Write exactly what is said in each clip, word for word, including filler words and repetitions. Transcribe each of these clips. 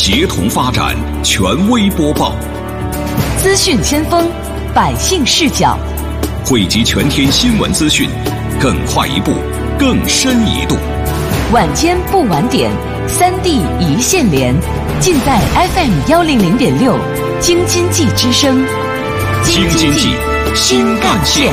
协同发展，权威播报， 资讯先锋，百姓视角， 汇集全天新闻资讯，更快一步，更深一度。 晚间不晚点，三地一线连，尽在 F M 幺零零点六，京津冀之声， 京津冀新干线。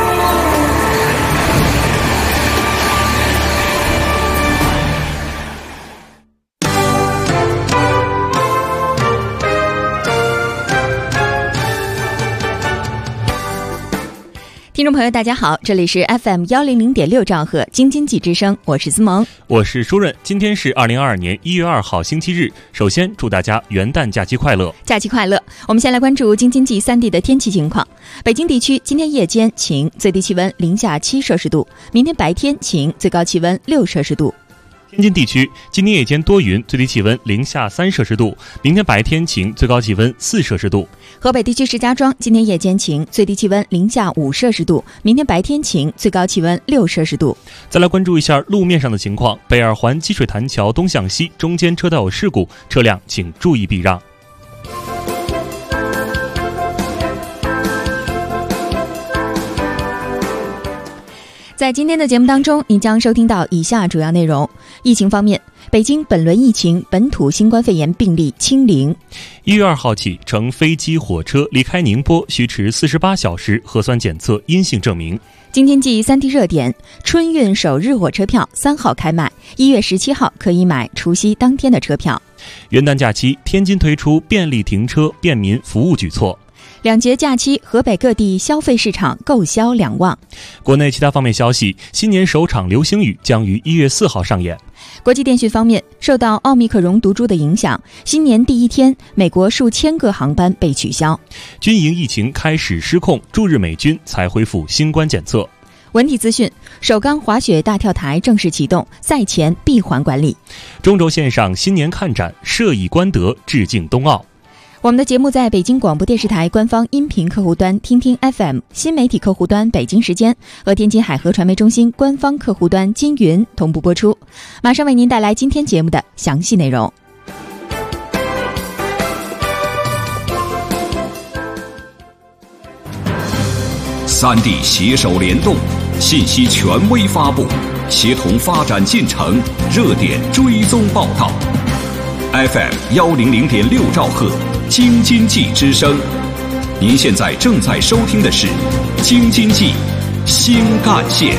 听众朋友大家好，这里是 F M 幺零零点六兆赫京津冀之声，我是思萌， 我是舒润。今天是二零二二年一月二号星期日，首先祝大家元旦假期快乐。 假期快乐。我们先来关注京津冀三地的天气情况。北京地区今天夜间晴，最低气温零下七摄氏度，明天白天晴，最高气温六摄氏度。 天津地区今天夜间多云，最低气温零下三摄氏度，明天白天晴，最高气温四摄氏度。 河北地区石家庄今天夜间晴，最低气温零下五摄氏度，明天白天晴，最高气温六摄氏度。 再来关注一下路面上的情况，北二环积水潭桥东向西中间车道有事故，车辆请注意避让。 在今天的节目当中，你将收听到以下主要内容。疫情方面，北京本轮疫情本土新冠肺炎病例清零。 一月二号起，乘飞机、火车离开宁波需持四十八小时核酸检测阴性证明。 京津冀三地热点，春运首日火车票三号开卖，一月十七号可以买除夕当天的车票。 元旦假期，天津推出便利停车、便民服务举措。 两节假期，河北各地消费市场购销两旺。 国内其他方面消息，新年首场流星雨将于一月四号上演。 国际电讯方面，受到奥密克戎毒株的影响，新年第一天，美国数千个航班被取消。 军营疫情开始失控，驻日美军才恢复新冠检测。 文体资讯，首钢滑雪大跳台正式启动，赛前闭环管理。 中轴线上新年看展，摄以观德致敬冬奥。 我们的节目在北京广播电视台官方音频客户端听听 F M 新媒体客户端北京时间和天津海河传媒中心官方客户端金云同步播出。马上为您带来今天节目的详细内容。 三地携手联动，信息权威发布，协同发展进程，热点追踪报道。F M 幺零零点六兆赫，京津冀之声。您现在正在收听的是京津冀新干线。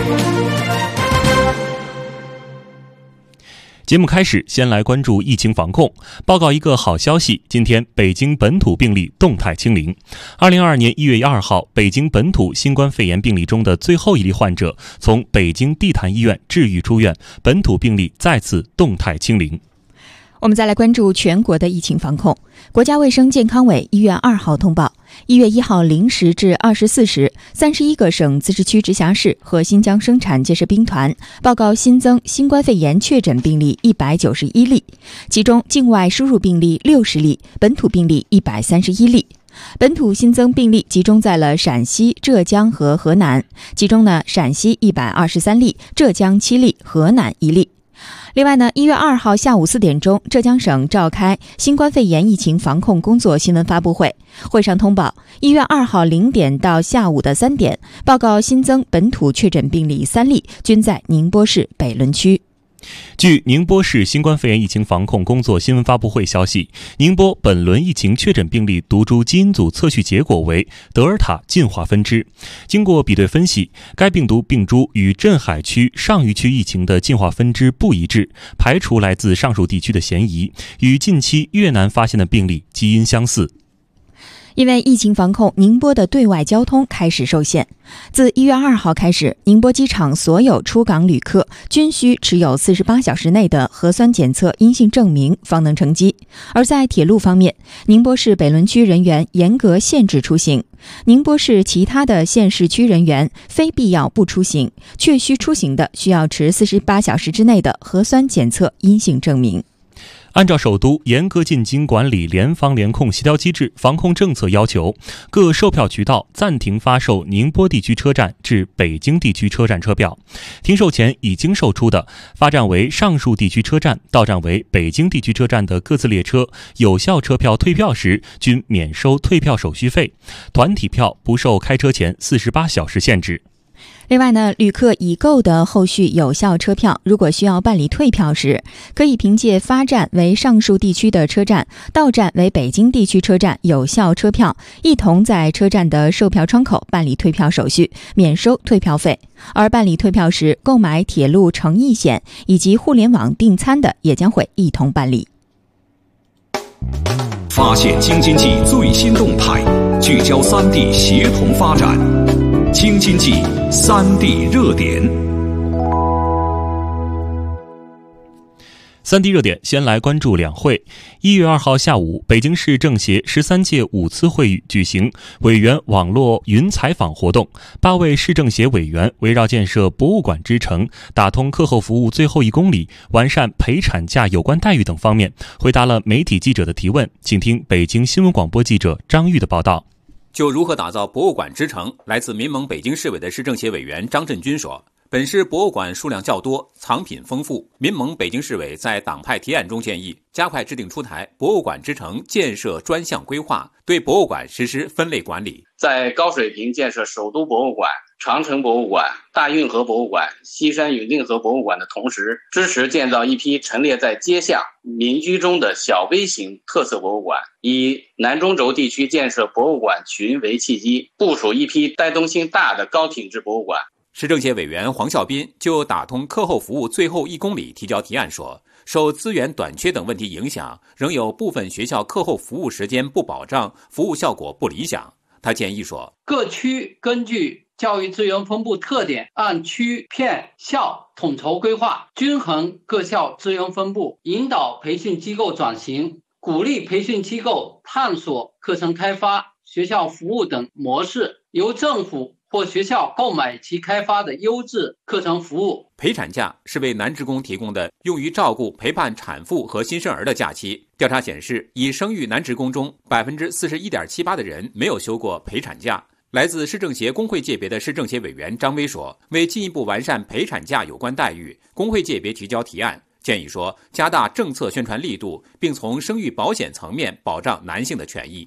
节目开始，先来关注疫情防控。报告一个好消息，今天北京本土病例动态清零。二零二二年一月二号，北京本土新冠肺炎病例中的最后一例患者从北京地坛医院治愈出院，本土病例再次动态清零。 我们再来关注全国的疫情防控。国家卫生健康委一月二号通报，一月一号零时至二十四时，三十一个省、自治区、直辖市和新疆生产建设兵团报告新增新冠肺炎确诊病例一百九十一例，其中境外输入病例六十例，本土病例一百三十一例。本土新增病例集中在了陕西、浙江和河南，其中呢，陕西一百二十三例，浙江七例，河南一例。另外呢，一月二号下午四点钟，浙江省召开新冠肺炎疫情防控工作新闻发布会，会上通报，一月二号零点到下午的三点，报告新增本土确诊病例三例，均在宁波市北仑区。 据宁波市新冠肺炎疫情防控工作新闻发布会消息，宁波本轮疫情确诊病例毒株基因组测序结果为德尔塔进化分支。经过比对分析，该病毒病株与镇海区、上虞区疫情的进化分支不一致，排除来自上述地区的嫌疑，与近期越南发现的病例基因相似。 因为疫情防控，宁波的对外交通开始受限。自一月二号开始，宁波机场所有出港旅客均需持有四十八小时内的核酸检测阴性证明方能乘机。而在铁路方面，宁波市北仑区人员严格限制出行，宁波市其他的县市区人员非必要不出行，确需出行的需要持四十八小时之内的核酸检测阴性证明。 按照首都严格进京管理联防联控协调机制防控政策要求，各售票渠道暂停发售宁波地区车站至北京地区车站车票。停售前已经售出的发站为上述地区车站、到站为北京地区车站的各自列车，有效车票退票时均免收退票手续费。团体票不受开车前四十八小时限制。 另外呢，旅客已购的后续有效车票，如果需要办理退票时，可以凭借发站为上述地区的车站、到站为北京地区车站有效车票，一同在车站的售票窗口办理退票手续，免收退票费。而办理退票时，购买铁路诚意险以及互联网订餐的也将会一同办理。 发现京津冀最新动态，聚焦三地协同发展。京津冀三地热点。 三地热点，先来关注两会。一月二号下午，北京市政协十三届五次会议举行委员网络云采访活动，八位市政协委员围绕建设博物馆之城、打通课后服务最后一公里、完善陪产假有关待遇等方面，回答了媒体记者的提问。请听北京新闻广播记者张玉的报道。 就如何打造博物馆之城，来自民盟北京市委的市政协委员张振军说，本市博物馆数量较多，藏品丰富，民盟北京市委在党派提案中建议加快制定出台博物馆之城建设专项规划，对博物馆实施分类管理。 在高水平建设首都博物馆、长城博物馆、大运河博物馆、西山永定河博物馆的同时，支持建造一批陈列在街巷、民居中的小微型特色博物馆，以南中轴地区建设博物馆群为契机，部署一批带动性大的高品质博物馆。 市政协委员黄孝斌就打通课后服务最后一公里提交提案说，受资源短缺等问题影响，仍有部分学校课后服务时间不保障，服务效果不理想。他建议说， 各区根据教育资源分布特点，按区、片、校统筹规划，均衡各校资源分布，引导培训机构转型，鼓励培训机构探索课程开发、学校服务等模式，由政府或学校购买其开发的优质课程服务。 陪产假是为男职工提供的用于照顾陪伴产妇和新生儿的假期。调查显示，已生育男职工中 百分之四十一点七八 的人没有休过陪产假。来自市政协工会界别的市政协委员张威说，为进一步完善陪产假有关待遇，工会界别提交提案，建议说加大政策宣传力度，并从生育保险层面保障男性的权益。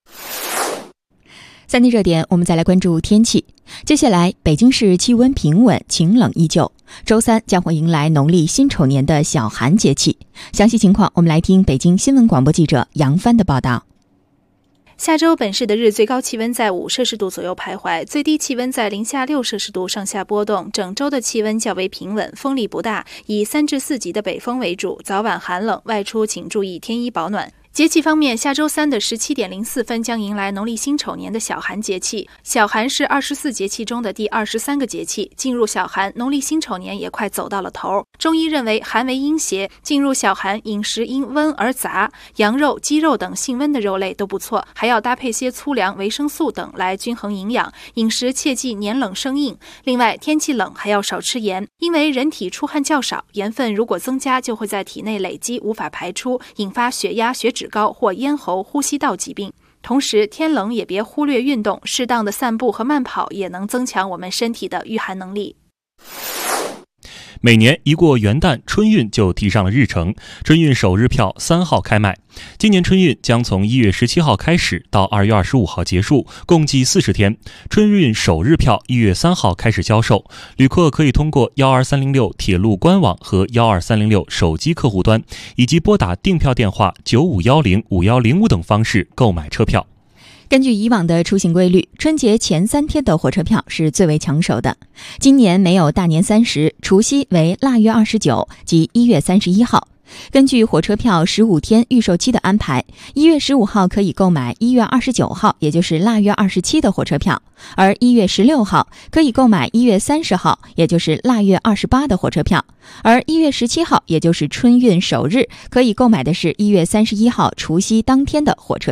三地热点，我们再来关注天气。接下来，北京市气温平稳，晴冷依旧。周三将会迎来农历辛丑年的小寒节气。详细情况，我们来听北京新闻广播记者杨帆的报道。 下周本市的日最高气温在五摄氏度左右徘徊，最低气温在零下六摄氏度上下波动。整周的气温较为平稳，风力不大，以三至四级的北风为主，早晚寒冷，外出请注意添衣保暖。节气方面，下周三的十七点零四分将迎来农历辛丑年的小寒节气。小寒是二十四节气中的第二十三个节气，进入小寒，农历辛丑年也快走到了头。中医认为寒为阴邪，进入小寒，饮食因温而杂，羊肉、鸡肉等性温的肉类都不错，还要搭配些粗粮、维生素等来均衡营养。饮食切忌年冷生硬。另外，天气冷还要少吃盐，因为人体出汗较少，盐分如果增加，就会在体内累积，无法排出，引发血压、血脂高或咽喉、呼吸道疾病。同时，天冷也别忽略运动，适当的散步和慢跑也能增强我们身体的御寒能力。 每年一过元旦，春运就提上了日程。春运首日票三号开卖。今年春运将从一月十七号开始，到二月二十五号结束，共计四十天。春运首日票一月三号开始销售，旅客可以通过幺二三零六铁路官网和幺二三零六手机客户端，以及拨打订票电话九五幺零五幺零五等方式购买车票。 根据以往的出行规律，春节前三天的火车票是最为抢手的。今年没有大年三十，除夕为腊月二十九及一月三十一号。根据火车票十五天预售期的安排，一月十五号可以购买一月二十九号，也就是腊月二十七的火车票，而一月十六号可以购买一月三十号，也就是腊月二十八的火车票，而一月十七号，也就是春运首日，可以购买的是一月三十一号除夕当天的火车票。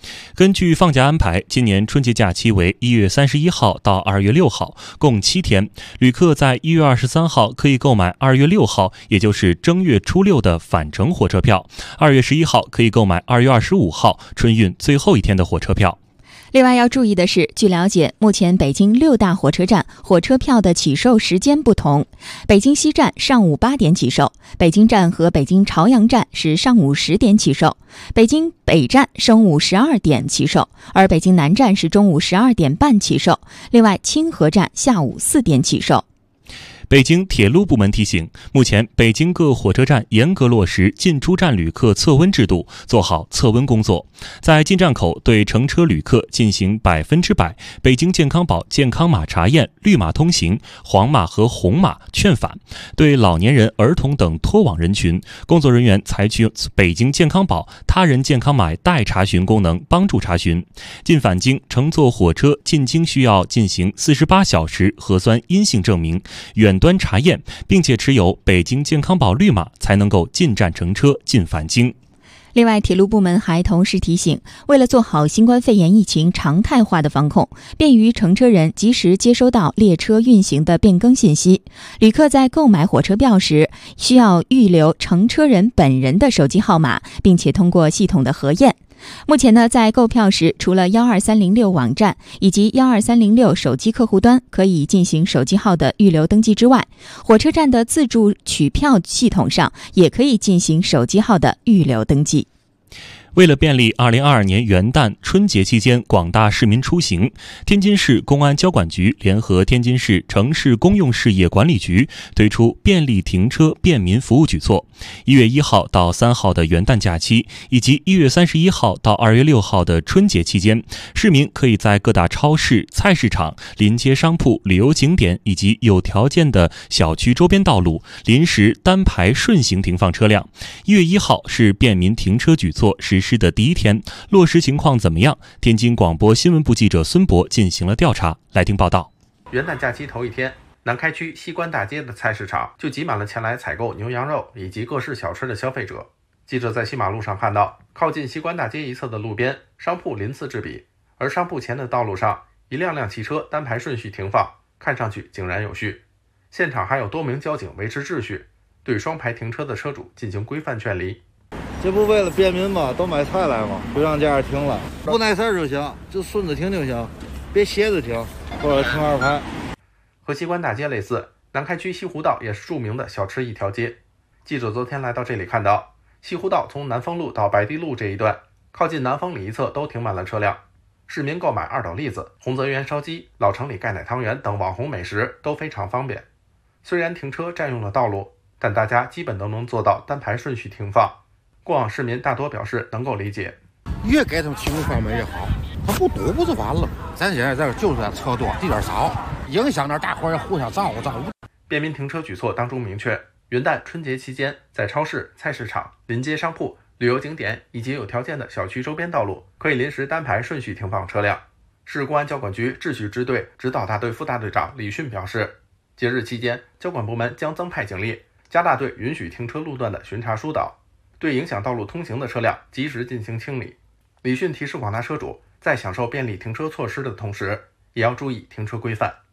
根据放假安排，今年春节假期为一月三十一号到二月六号，共七天。旅客在一月二十三号可以购买二月六号，也就是正月初六的返程火车票；二月十一号可以购买二月二十五号春运最后一天的火车票。 另外要注意的是，据了解，目前北京六大火车站火车票的起售时间不同。北京西站上午八点起售，北京站和北京朝阳站是上午十点起售，北京北站中午十二点起售，而北京南站是中午十二点半起售。另外，清河站下午四点起售。 北京铁路部门提醒，目前北京各火车站严格落实进出站旅客测温制度，做好测温工作。在进站口对乘车旅客进行百分之百北京健康宝健康码查验，绿码通行，黄码和红码劝返。对老年人、儿童等脱网人群，工作人员采取北京健康宝他人健康码代查询功能，帮助查询。进返京乘坐火车进京需要进行四十八小时核酸阴性证明，远端查验，并且持有北京健康宝绿码才能够进站乘车进返京。 另外，铁路部门还同时提醒，为了做好新冠肺炎疫情常态化的防控，便于乘车人及时接收到列车运行的变更信息，旅客在购买火车票时需要预留乘车人本人的手机号码，并且通过系统的核验。目前呢，在购票时，除了一二三零六网站以及一二三零六手机客户端可以进行手机号的预留登记之外，火车站的自助取票系统上也可以进行手机号的预留登记。 为了便利二零二二年元旦春节期间广大市民出行，天津市公安交管局联合天津市城市公用事业管理局推出便利停车便民服务举措。一月一号到三号的元旦假期，以及一月三十一号到二月六号的春节期间，市民可以在各大超市、菜市场、临街商铺、旅游景点以及有条件的小区周边道路临时单排顺行停放车辆。一月一号是便民停车举措实施的第一天，落实情况怎么样？天津广播新闻部记者孙博进行了调查，来听报道。 元旦假期头一天，南开区西关大街的菜市场就挤满了前来采购牛羊肉以及各式小吃的消费者。记者在西马路上看到，靠近西关大街一侧的路边商铺鳞次栉比，而商铺前的道路上一辆辆汽车单排顺序停放，看上去井然有序。现场还有多名交警维持秩序，对双排停车的车主进行规范劝离。 这不为了便民嘛，都买菜来嘛，不让这样停了，不碍事儿就行，就顺着停就行，别斜着停，或者停二排。 和西关大街类似，南开区西湖道也是著名的小吃一条街。记者昨天来到这里看到，西湖道从南丰路到白堤路这一段，靠近南丰里一侧都停满了车辆。市民购买二斗栗子、洪泽园烧鸡、老城里盖奶汤圆等网红美食都非常方便。虽然停车占用了道路，但大家基本都能做到单排顺序停放。过往市民大多表示能够理解， 越给他们提供方便越好，他不堵不就完了？咱现在这就是车多地点少，影响点大伙儿互相照顾照顾。 便民停车举措当中明确，元旦春节期间，在超市、菜市场、临街商铺、旅游景点以及有条件的小区周边道路，可以临时单排顺序停放车辆。市公安交管局秩序支队指导大队副大队长李迅表示，节日期间，交管部门将增派警力，加大对允许停车路段的巡查疏导，对影响道路通行的车辆及时进行清理。李迅提示广大车主，在享受便利停车措施的同时，也要注意停车规范。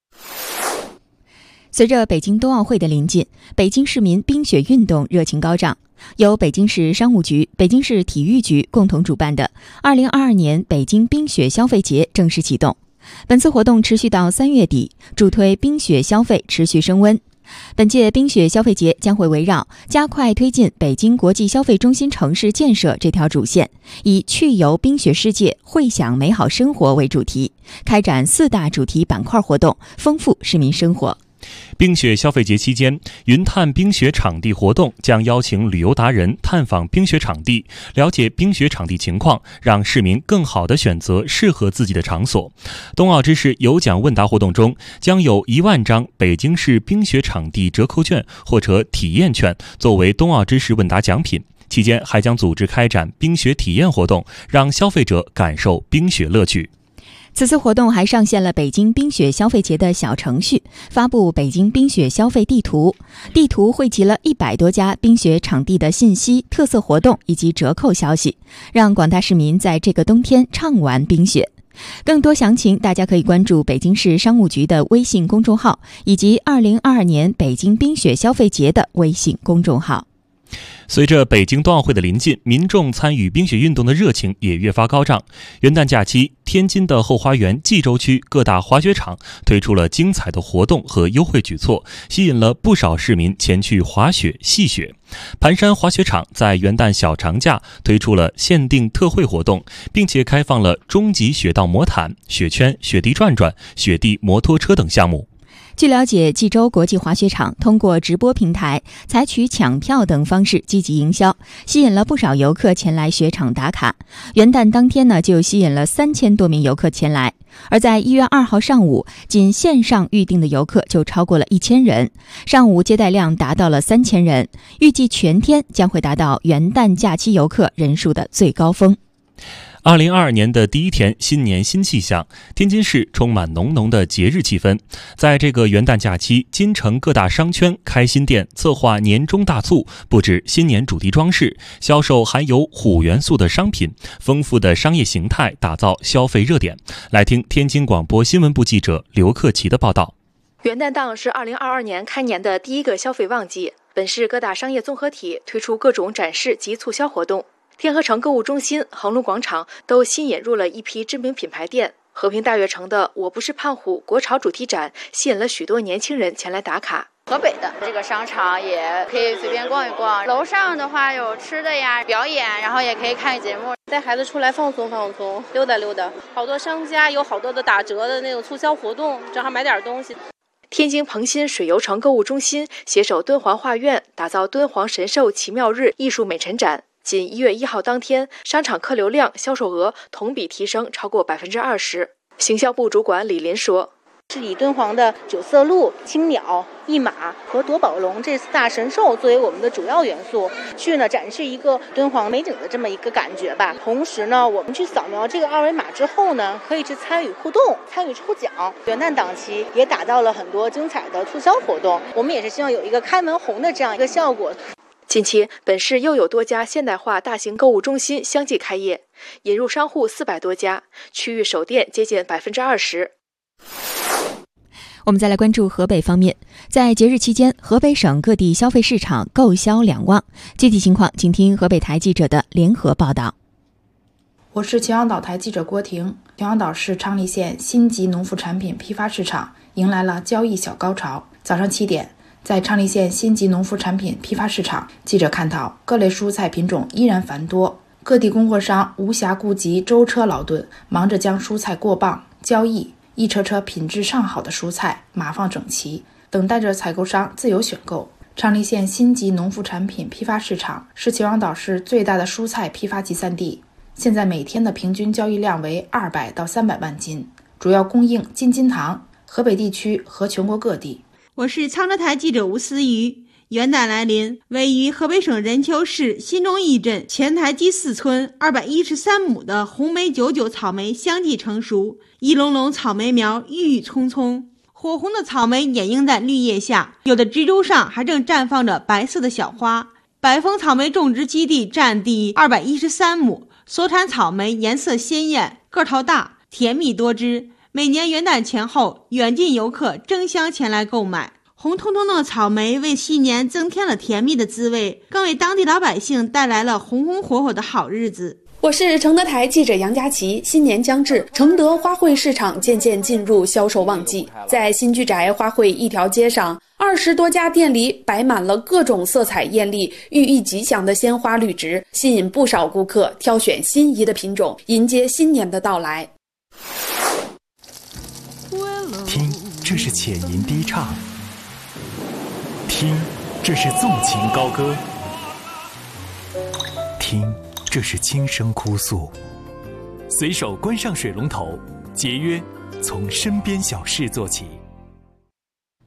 随着北京冬奥会的临近，北京市民冰雪运动热情高涨。由北京市商务局、北京市体育局共同主办的二零二二年北京冰雪消费节正式启动。本次活动持续到三月底，助推冰雪消费持续升温。本届冰雪消费节将会围绕加快推进北京国际消费中心城市建设这条主线，以去游冰雪世界，会享美好生活为主题，开展四大主题板块活动，丰富市民生活。 冰雪消费节期间，云探冰雪场地活动将邀请旅游达人探访冰雪场地，了解冰雪场地情况，让市民更好地选择适合自己的场所。冬奥知识有奖问答活动中，将有一万张北京市冰雪场地折扣券或者体验券作为冬奥知识问答奖品。期间还将组织开展冰雪体验活动，让消费者感受冰雪乐趣。 此次活动还上线了北京冰雪消费节的小程序，发布北京冰雪消费地图。地图汇集了一百多家冰雪场地的信息、特色活动以及折扣消息，让广大市民在这个冬天畅玩冰雪。更多详情，大家可以关注北京市商务局的微信公众号，以及二零二二年北京冰雪消费节的微信公众号。 随着北京冬奥会的临近，民众参与冰雪运动的热情也越发高涨。元旦假期，天津的后花园蓟州区各大滑雪场推出了精彩的活动和优惠举措，吸引了不少市民前去滑雪戏雪。盘山滑雪场在元旦小长假推出了限定特惠活动，并且开放了终极雪道魔毯、雪圈、雪地转转、雪地摩托车等项目。 据了解，蓟州国际滑雪场通过直播平台、采取抢票等方式积极营销，吸引了不少游客前来雪场打卡。元旦当天呢，就吸引了三千多名游客前来。而在一月二号上午，仅线上预订的游客就超过了一千人，上午接待量达到了三千人，预计全天将会达到元旦假期游客人数的最高峰。 二零二二年的第一天，新年新气象，天津市充满浓浓的节日气氛。在这个元旦假期，京城各大商圈开新店，策划年终大促，布置新年主题装饰，销售含有虎元素的商品，丰富的商业形态，打造消费热点。来听天津广播新闻部记者刘克奇的报道。 元旦档是二零二二年开年的第一个消费旺季，本市各大商业综合体推出各种展示及促销活动。天河城购物中心、恒隆广场都新引入了一批知名品牌店。和平大悦城的我不是胖虎国潮主题展吸引了许多年轻人前来打卡。 河北的这个商场也可以随便逛一逛，楼上的话有吃的呀、表演，然后也可以看节目， 带孩子出来放松放松，溜达溜达。好多商家有好多的打折的那种促销活动，正好买点东西。 天津鹏新水游城购物中心携手敦煌画院，打造敦煌神兽奇妙日艺术美陈展。仅一月一号当天，商场客流量、销售额同比提升超过百分之二十。行销部主管李林说：“ 是以敦煌的九色鹿、青鸟、一马和夺宝龙这四大神兽作为我们的主要元素，去呢展示一个敦煌美景的这么一个感觉吧。同时呢，我们去扫描这个二维码之后呢，可以去参与互动、参与抽奖。元旦档期也打造了很多精彩的促销活动，我们也是希望有一个开门红的这样一个效果。” 近期，本市又有多家现代化大型购物中心相继开业，引入商户四百多家，区域首店接近百分之二十。 我们再来关注河北方面，在节日期间，河北省各地消费市场购销两旺。具体情况，请听河北台记者的联合报道。 我是秦皇岛台记者郭婷。秦皇岛市昌黎县新集农副产品批发市场迎来了交易小高潮。早上七点。在昌黎县新集农副产品批发市场，记者看到各类蔬菜品种依然繁多，各地供货商无暇顾及舟车劳顿，忙着将蔬菜过磅交易，一车车品质上好的蔬菜码放整齐，等待着采购商自由选购。昌黎县新集农副产品批发市场是秦皇岛市最大的蔬菜批发集散地，现在每天的平均交易量为二百到三百万斤，主要供应京津塘、河北地区和全国各地。 我是苍州台记者吴思瑜。元旦来临，位于河北省任丘市新中一镇前台基四村二百一十三亩的红梅九九草莓相继成熟，一垄垄草莓苗郁郁葱葱，火红的草莓掩映在绿叶下，有的植株上还正绽放着白色的小花。百丰草莓种植基地占地二百一十三亩，所产草莓颜色鲜艳，个头大，甜蜜多汁。每年元旦前后，远近游客争相前来购买。红彤彤的草莓为新年增添了甜蜜的滋味，更为当地老百姓带来了红红火火的好日子。 我是承德台记者杨佳琪。新年将至，承德花卉市场渐渐进入销售旺季。在新居宅花卉一条街上，二十多家店里摆满了各种色彩艳丽、寓意吉祥的鲜花绿植，吸引不少顾客挑选心仪的品种，迎接新年的到来。 听，这是浅吟低唱；听，这是纵情高歌；听，这是轻声哭诉。随手关上水龙头，节约从身边小事做起。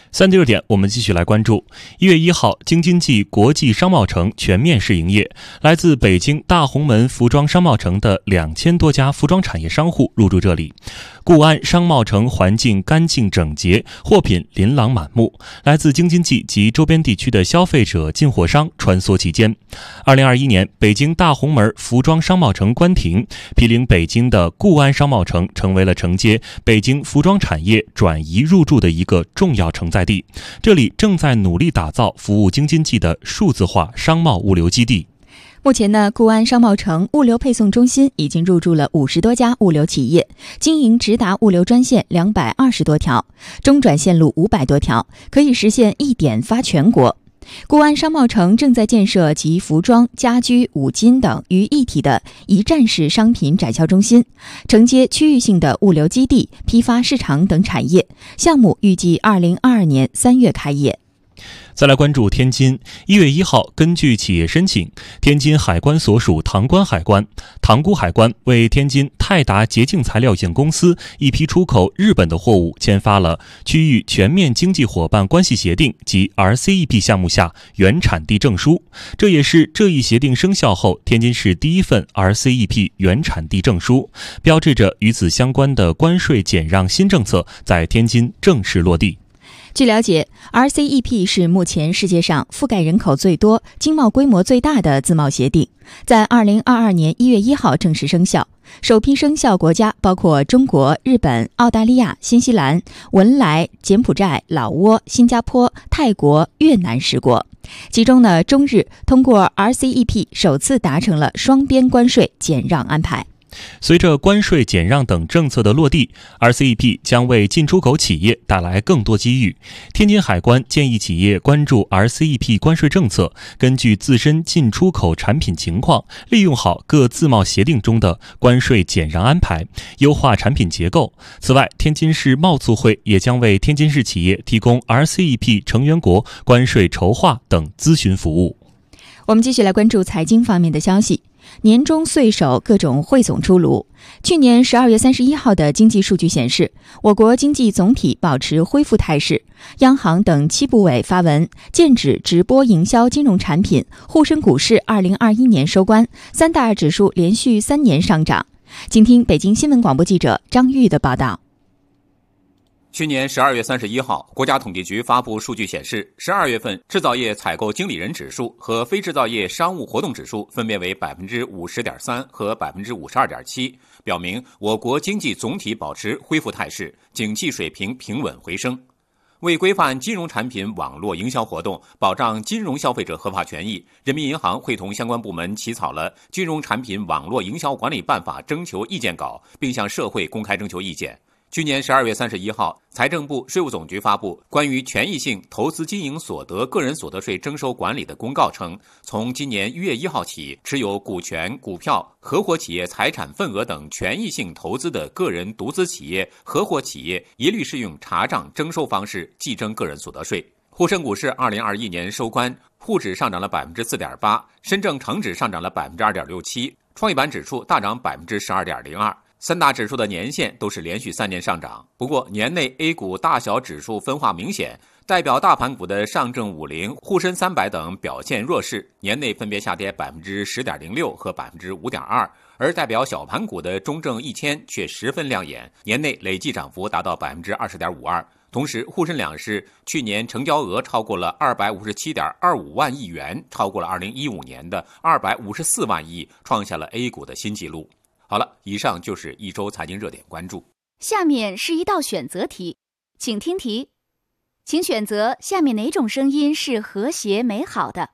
三 D 热点，我们继续来关注。一月一号，京津冀国际商贸城全面试营业，来自北京大红门服装商贸城的两千多家服装产业商户入驻这里。固安商贸城环境干净整洁，货品琳琅满目，来自京津冀及周边地区的消费者、进货商穿梭其间。二零二一年，北京大红门服装商贸城关停，毗邻北京的固安商贸城成为了承接北京服装产业转移入驻的一个重要承载地。这里正在努力打造服务京津冀的数字化商贸物流基地。 目前呢，固安商贸城物流配送中心已经入驻了五十多家物流企业，经营直达物流专线两百二十多条，中转线路五百多条，可以实现一点发全国。固安商贸城正在建设集服装、家居、五金等于一体的一站式商品展销中心，承接区域性的物流基地、批发市场等产业项目，预计二零二二年三月开业。 再来关注天津。一月一号，根据企业申请，天津海关所属塘关海关、塘沽海关为天津泰达洁净材料有限公司一批出口日本的货物签发了区域全面经济伙伴关系协定及 R C E P 项目下原产地证书，这也是这一协定生效后天津市第一份 R C E P 原产地证书，标志着与此相关的关税减让新政策在天津正式落地。 据了解 ，R C E P 是目前世界上覆盖人口最多、经贸规模最大的自贸协定，在二零二二年一月一号正式生效。首批生效国家包括中国、日本、澳大利亚、新西兰、文莱、柬埔寨、老挝、新加坡、泰国、越南十国。其中呢，中日通过 R C E P 首次达成了双边关税减让安排。 随着关税减让等政策的落地 ，R C E P 将为进出口企业带来更多机遇。天津海关建议企业关注 R C E P 关税政策，根据自身进出口产品情况，利用好各自贸协定中的关税减让安排，优化产品结构。此外，天津市贸促会也将为天津市企业提供 R C E P 成员国关税筹划等咨询服务。 我们继续来关注财经方面的消息。年终岁首各种汇总出炉。去年十二月三十一号的经济数据显示，我国经济总体保持恢复态势。央行等七部委发文，剑指直播营销金融产品，沪深股市二零二一年收官，三大指数连续三年上涨。请听北京新闻广播记者张玉的报道。 去年十二月三十一号，国家统计局发布数据显示，十二月份制造业采购经理人指数和非制造业商务活动指数分别为百分之五十点三和百分之五十二点七，表明我国经济总体保持恢复态势，景气水平平稳回升。为规范金融产品网络营销活动，保障金融消费者合法权益，人民银行会同相关部门起草了《金融产品网络营销管理办法》征求意见稿，并向社会公开征求意见。去年十二月三十一号，财政部、税务总局发布关于权益性投资经营所得个人所得税征收管理的公告称，从今年一月一号起，持有股权、股票、合伙企业财产份额等权益性投资的个人独资企业、合伙企业一律适用查账征收方式计征个人所得税。沪深股市二零二一年收官，沪指上涨了百分之四点八，深证成指上涨了百分之二点六七，创业板指数大涨百分之十二点零二。三大指数的年线都是连续三年上涨，不过年内 A 股大小指数分化明显，代表大盘股的上证五零、沪深三百等表现弱势，年内分别下跌百分之十点零六和百分之五点二，而代表小盘股的中证一千却十分亮眼，年内累计涨幅达到百分之二十点五二。同时，沪深两市去年成交额超过了二百五十七点二五万亿元，超过了二零一五年的二百五十四万亿，创下了 A 股的新纪录。好了，以上就是一周财经热点关注。 下面是一道选择题，请听题，请选择下面哪种声音是和谐美好的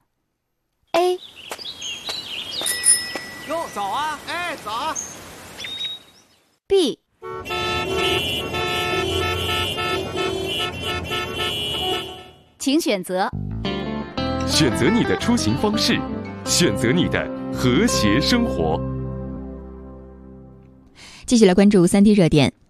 ？A. 哟，早啊！哎，早啊 B. 请选择。 选择你的出行方式，选择你的和谐生活。 继续来关注三 D 热点。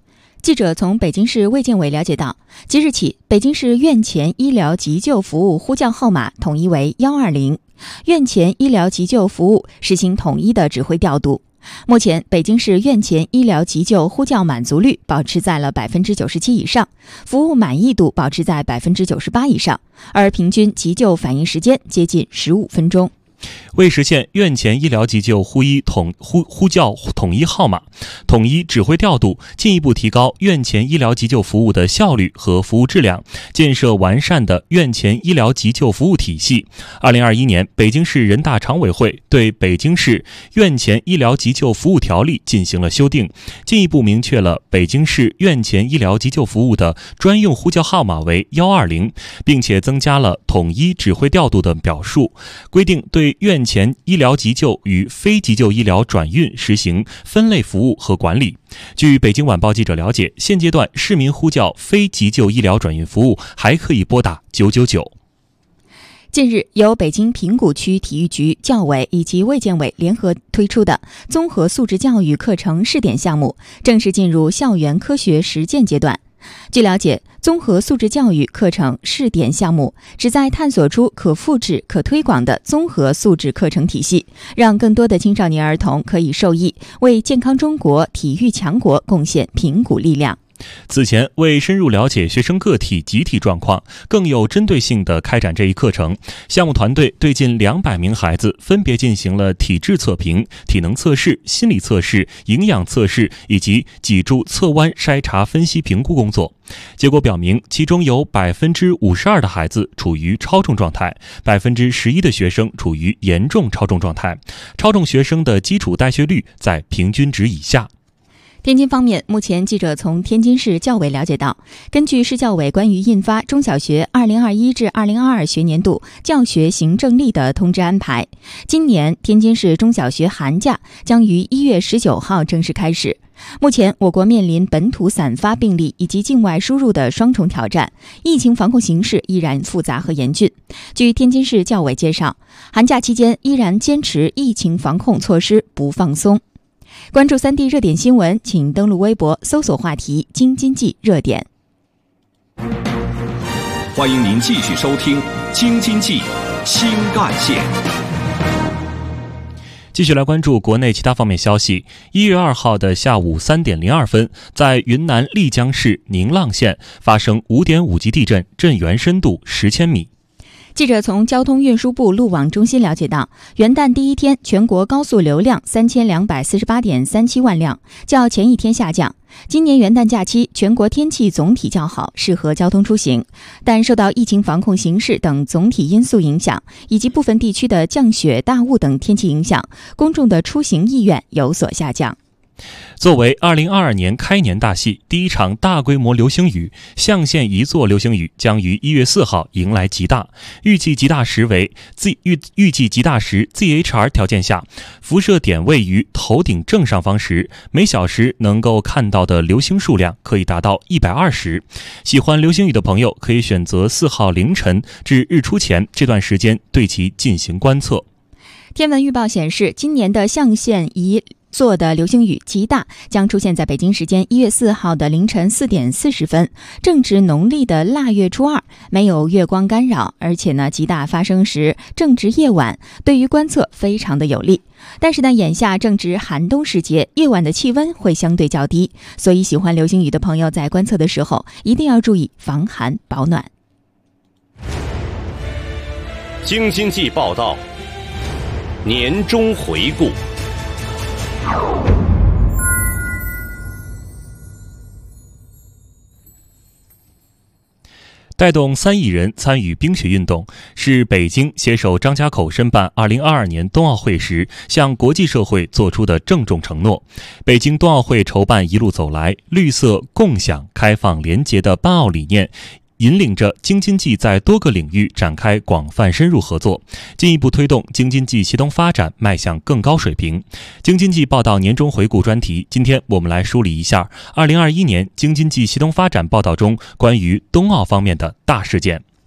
记者从北京市卫健委了解到，即日起，北京市院前医疗急救服务呼叫号码统一为一二零，院前医疗急救服务实行统一的指挥调度。目前，北京市院前医疗急救呼叫满足率保持在了百分之九十七以上，服务满意度保持在百分之九十八以上，而平均急救反应时间接近十五分钟。 为实现院前医疗急救呼一统呼呼叫统一号码、统一指挥调度，进一步提高院前医疗急救服务的效率和服务质量，建设完善的院前医疗急救服务体系。二零二一年，北京市人大常委会对北京市院前医疗急救服务条例进行了修订，进一步明确了北京市院前医疗急救服务的专用呼叫号码为一二零，并且增加了统一指挥调度的表述，规定对院前医疗急救与非急救医疗转运实行分类服务和管理。据北京晚报记者了解，现阶段市民呼叫非急救医疗转运服务还可以拨打九九九。 近日，由北京平谷区体育局、教委以及卫健委联合推出的综合素质教育课程试点项目正式进入校园科学实践阶段。据了解，综合素质教育课程试点项目旨在探索出可复制、可推广的综合素质课程体系，让更多的青少年儿童可以受益，为健康中国、体育强国贡献评估力量。 此前，为深入了解学生个体集体状况，更有针对性地开展这一课程，项目团队对近两百名孩子分别进行了体质测评、体能测试、心理测试、营养测试以及脊柱侧弯筛查分析评估工作。结果表明，其中有百分之五十二的孩子处于超重状态，百分之十一的学生处于严重超重状态，超重学生的基础代谢率在平均值以下。 天津方面，目前记者从天津市教委了解到，根据市教委关于印发中小学二零二一至二零二二学年度教学行政历的通知安排，今年天津市中小学寒假将于一月十九号正式开始。目前，我国面临本土散发病例以及境外输入的双重挑战，疫情防控形势依然复杂和严峻。据天津市教委介绍，寒假期间依然坚持疫情防控措施不放松。关注三 D 热点新闻，请登录微博搜索话题京津冀热点。 欢迎您继续收听京津冀新干线。 继续来关注国内其他方面消息。一月二号的下午三点零二分，在云南丽江市宁浪县发生五点五级地震，震源深度十千米。 记者从交通运输部路网中心了解到，元旦第一天全国高速流量三千两百四十八点三七万辆，较前一天下降。今年元旦假期，全国天气总体较好，适合交通出行，但受到疫情防控形势等总体因素影响，以及部分地区的降雪、大雾等天气影响，公众的出行意愿有所下降。 作为二零二二年开年大戏，第一场大规模流星雨象限一座流星雨将于一月四号迎来极大，预计极大时为 Z 预预计极大时 Z H R 条件下，辐射点位于头顶正上方时，每小时能够看到的流星数量可以达到一百二十。喜欢流星雨的朋友可以选择四号凌晨至日出前这段时间对其进行观测。 天文预报显示，今年的象限一座的流星雨极大将出现在北京时间一月四号的凌晨四点四十分，正值农历的腊月初二，没有月光干扰，而且呢，极大发生时正值夜晚，对于观测非常的有利。但是呢，眼下正值寒冬时节，夜晚的气温会相对较低，所以喜欢流星雨的朋友在观测的时候一定要注意防寒保暖。 京津冀报道，年终回顾。 带动三亿人参与冰雪运动，是北京携手张家口申办二零二二年冬奥会时向国际社会做出的郑重承诺。北京冬奥会筹办一路走来，绿色、共享、开放、廉洁的办奥理念引领着京津冀在多个领域展开广泛深入合作，进一步推动京津冀协同发展迈向更高水平。京津冀报道年终回顾专题，今天我们来梳理一下二零二一年京津冀协同发展报道中关于冬奥方面的大事件。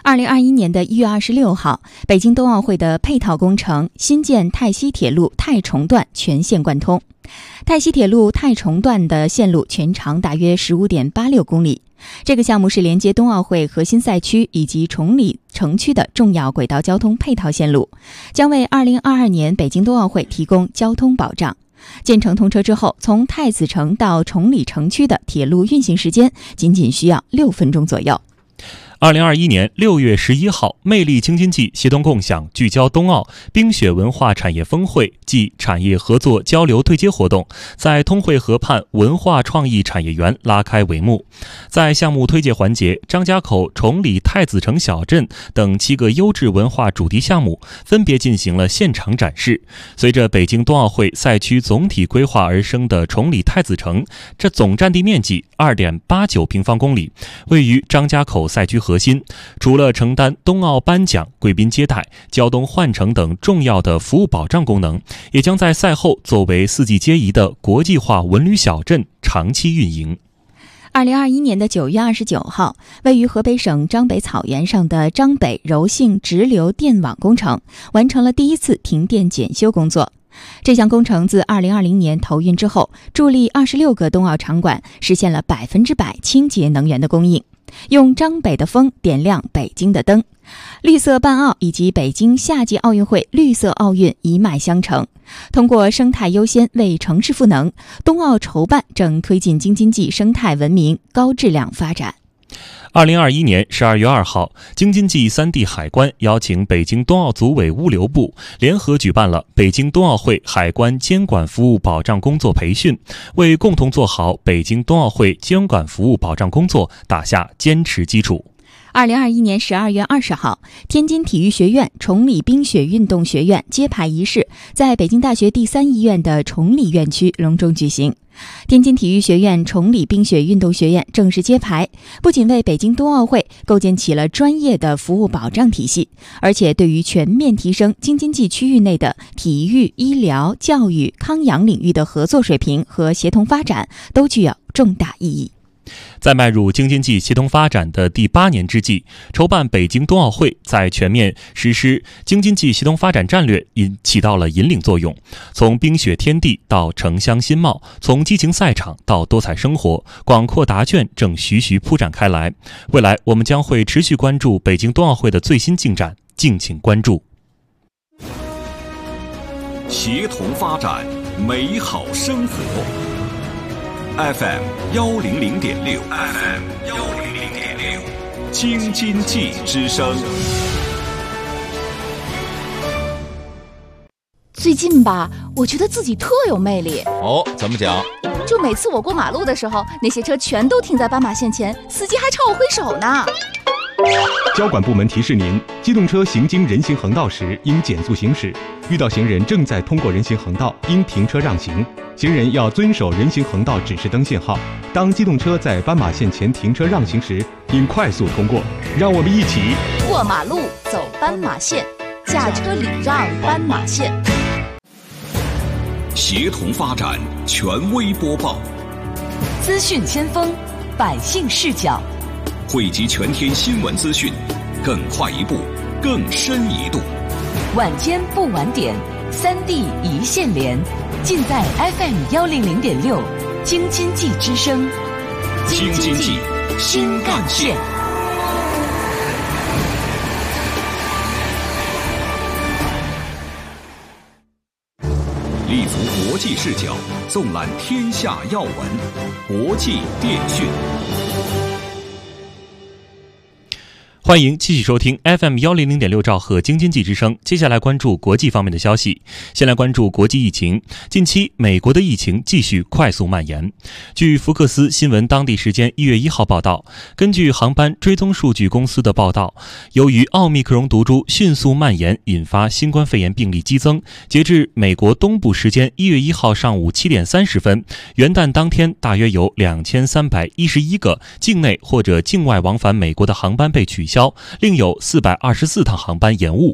二零二一年的一月二十六号，北京冬奥会的配套工程新建泰西铁路太崇段全线贯通。泰西铁路太崇段的线路全长大约 十五点八六公里。这个项目是连接冬奥会核心赛区以及崇礼城区的重要轨道交通配套线路，将为二零二二年北京冬奥会提供交通保障。建成通车之后，从太子城到崇礼城区的铁路运行时间仅仅需要六分钟左右。 二零二一年六月十一号，魅力京津冀协同共享聚焦冬奥冰雪文化产业峰会暨产业合作交流对接活动在通惠河畔文化创意产业园拉开帷幕。在项目推介环节，张家口、崇礼、太子城小镇等七个优质文化主题项目分别进行了现场展示。随着北京冬奥会赛区总体规划而生的崇礼太子城，这总占地面积 二点八九平方公里，位于张家口赛区核心，除了承担冬奥颁奖、贵宾接待、交通换乘等重要的服务保障功能，也将在赛后作为四季皆宜的国际化文旅小镇长期运营。 二零二一年的九月二十九号，位于河北省张北草原上的张北柔性直流电网工程完成了第一次停电检修工作。这项工程自二零二零年投运之后，助力二十六个冬奥场馆实现了百分之百清洁能源的供应，用张北的风点亮北京的灯。绿色办奥以及北京夏季奥运会绿色奥运一脉相承，通过生态优先为城市赋能，冬奥筹办正推进京津冀生态文明高质量发展。 二零二一年十二月二号，京津冀三地海关邀请北京冬奥组委物流部联合举办了北京冬奥会海关监管服务保障工作培训，为共同做好北京冬奥会监管服务保障工作打下坚实基础。 二零二一年十二月二十号，天津体育学院崇礼冰雪运动学院揭牌仪式在北京大学第三医院的崇礼院区隆重举行。天津体育学院崇礼冰雪运动学院正式揭牌，不仅为北京冬奥会构建起了专业的服务保障体系，而且对于全面提升京津冀区域内的体育、医疗、教育、康养领域的合作水平和协同发展都具有重大意义。 在迈入京津冀协同发展的第八年之际，筹办北京冬奥会在全面实施京津冀协同发展战略引起到了引领作用。从冰雪天地到城乡新貌，从激情赛场到多彩生活，广阔答卷正徐徐铺展开来。未来我们将会持续关注北京冬奥会的最新进展，敬请关注。 协同发展，美好生活。F M 幺零零点六 ，F M 幺零零点六，京津冀之声。 最近吧，我觉得自己特有魅力。 哦，怎么讲？ 就每次我过马路的时候，那些车全都停在斑马线前，司机还朝我挥手呢。 交管部门提示您：机动车行经人行横道时应减速行驶，遇到行人正在通过人行横道，应停车让行。行人要遵守人行横道指示灯信号。当机动车在斑马线前停车让行时，应快速通过。让我们一起过马路，走斑马线，驾车礼让斑马线。 协同发展，权威播报， 资讯先锋，百姓视角， 汇集全天新闻资讯，更快一步，更深一度。 晚间不晚点，三地一线连，尽在 F M 幺零零点六，京津冀之声， 京津冀新干线。立足国际视角，纵览天下要闻，国际电讯。 欢迎继续收听 F M 幺零零点六兆赫京津冀之声。接下来关注国际方面的消息。先来关注国际疫情。近期，美国的疫情继续快速蔓延。据福克斯新闻当地时间一月一号报道，根据航班追踪数据公司的报道，由于奥密克戎毒株迅速蔓延，引发新冠肺炎病例激增。截至美国东部时间一月一号上午七点三十分，元旦当天大约有两千三百一十一个境内或者境外往返美国的航班被取消。另有四百二十四趟航班延误。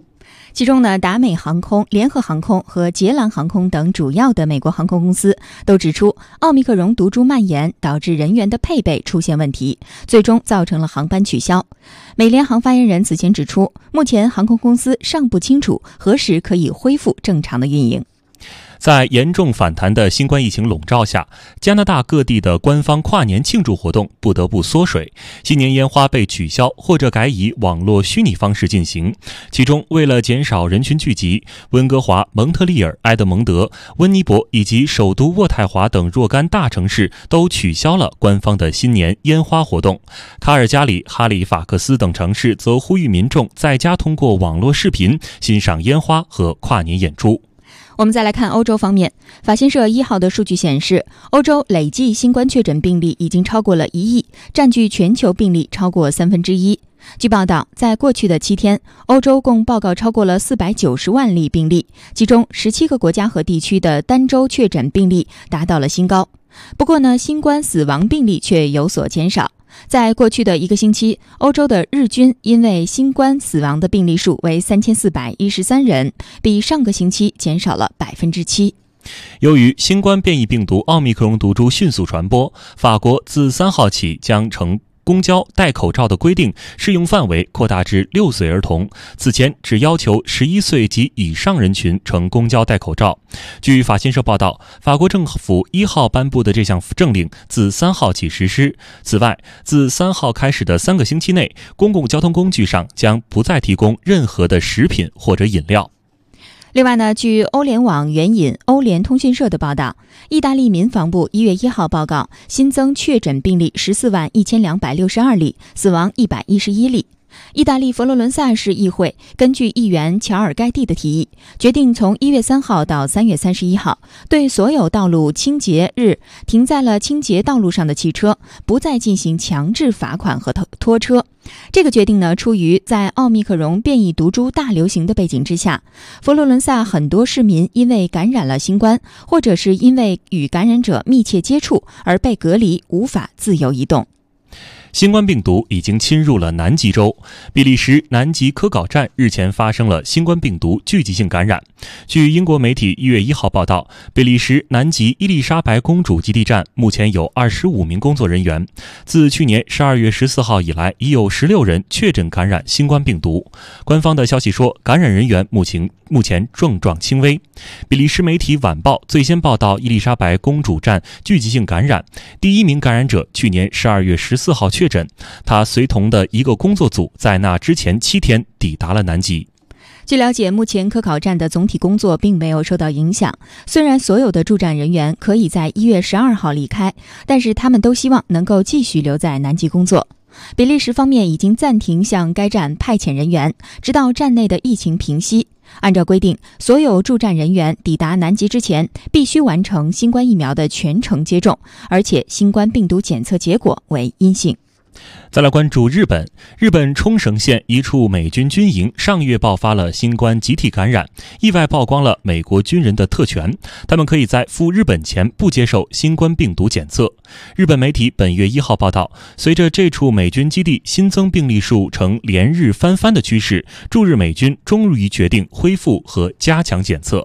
其中呢，达美航空、联合航空和捷蓝航空等主要的美国航空公司都指出，奥密克戎毒株蔓延导致人员的配备出现问题，最终造成了航班取消。美联航发言人此前指出，目前航空公司尚不清楚何时可以恢复正常的运营。 在严重反弹的新冠疫情笼罩下，加拿大各地的官方跨年庆祝活动不得不缩水，新年烟花被取消或者改以网络虚拟方式进行。其中，为了减少人群聚集，温哥华、蒙特利尔、埃德蒙德、温尼伯以及首都渥太华等若干大城市都取消了官方的新年烟花活动。卡尔加里、哈利法克斯等城市则呼吁民众在家通过网络视频欣赏烟花和跨年演出。 我们再来看欧洲方面，法新社一号的数据显示，欧洲累计新冠确诊病例已经超过了一亿，占据全球病例超过三分之一。据报道，在过去的七天，欧洲共报告超过了四百九十万例病例，其中十七个国家和地区的单周确诊病例达到了新高。不过呢，新冠死亡病例却有所减少。在过去的一个星期，欧洲的日均因为新冠死亡的病例数为三千四百一十三人，比上个星期减少了百分之七。 由于新冠变异病毒奥密克戎毒株迅速传播，法国自三号起将乘公交戴口罩的规定适用范围扩大至六岁儿童，此前只要求十一岁及以上人群乘公交戴口罩。据法新社报道，法国政府一号颁布的这项政令自三号起实施。此外，自三号开始的三个星期内，公共交通工具上将不再提供任何的食品或者饮料。 另外呢，据欧联网援引欧联通讯社的报道，意大利民防部一月一号报告新增确诊病例十四万一千两百六十二例，死亡一百一十一例。意大利佛罗伦萨市议会根据议员乔尔盖蒂的提议，决定从一月三号到三月三十一号，对所有道路清洁日停在了清洁道路上的汽车不再进行强制罚款和拖车。这个决定呢，出于在奥密克戎变异毒株大流行的背景之下，佛罗伦萨很多市民因为感染了新冠，或者是因为与感染者密切接触而被隔离，无法自由移动。 新冠病毒已经侵入了南极洲，比利时南极科考站日前发生了新冠病毒聚集性感染。据英国媒体一月一号报道，比利时南极伊丽莎白公主基地站目前有二十五名工作人员。自去年十二月十四号以来，已有十六人确诊感染新冠病毒。官方的消息说，感染人员目前目前症状轻微。比利时媒体晚报最先报道伊丽莎白公主站聚集性感染，第一名感染者去年十二月十四号确诊，他随同的一个工作组在那之前七天抵达了南极。 据了解，目前科考站的总体工作并没有受到影响，虽然所有的驻站人员可以在一月十二号离开，但是他们都希望能够继续留在南极工作。比利时方面已经暂停向该站派遣人员，直到站内的疫情平息。按照规定，所有驻站人员抵达南极之前必须完成新冠疫苗的全程接种，而且新冠病毒检测结果为阴性。 再来关注日本，日本冲绳县一处美军军营上月爆发了新冠集体感染，意外曝光了美国军人的特权，他们可以在赴日本前不接受新冠病毒检测。日本媒体本月一号报道，随着这处美军基地新增病例数呈连日翻番的趋势，驻日美军终于决定恢复和加强检测。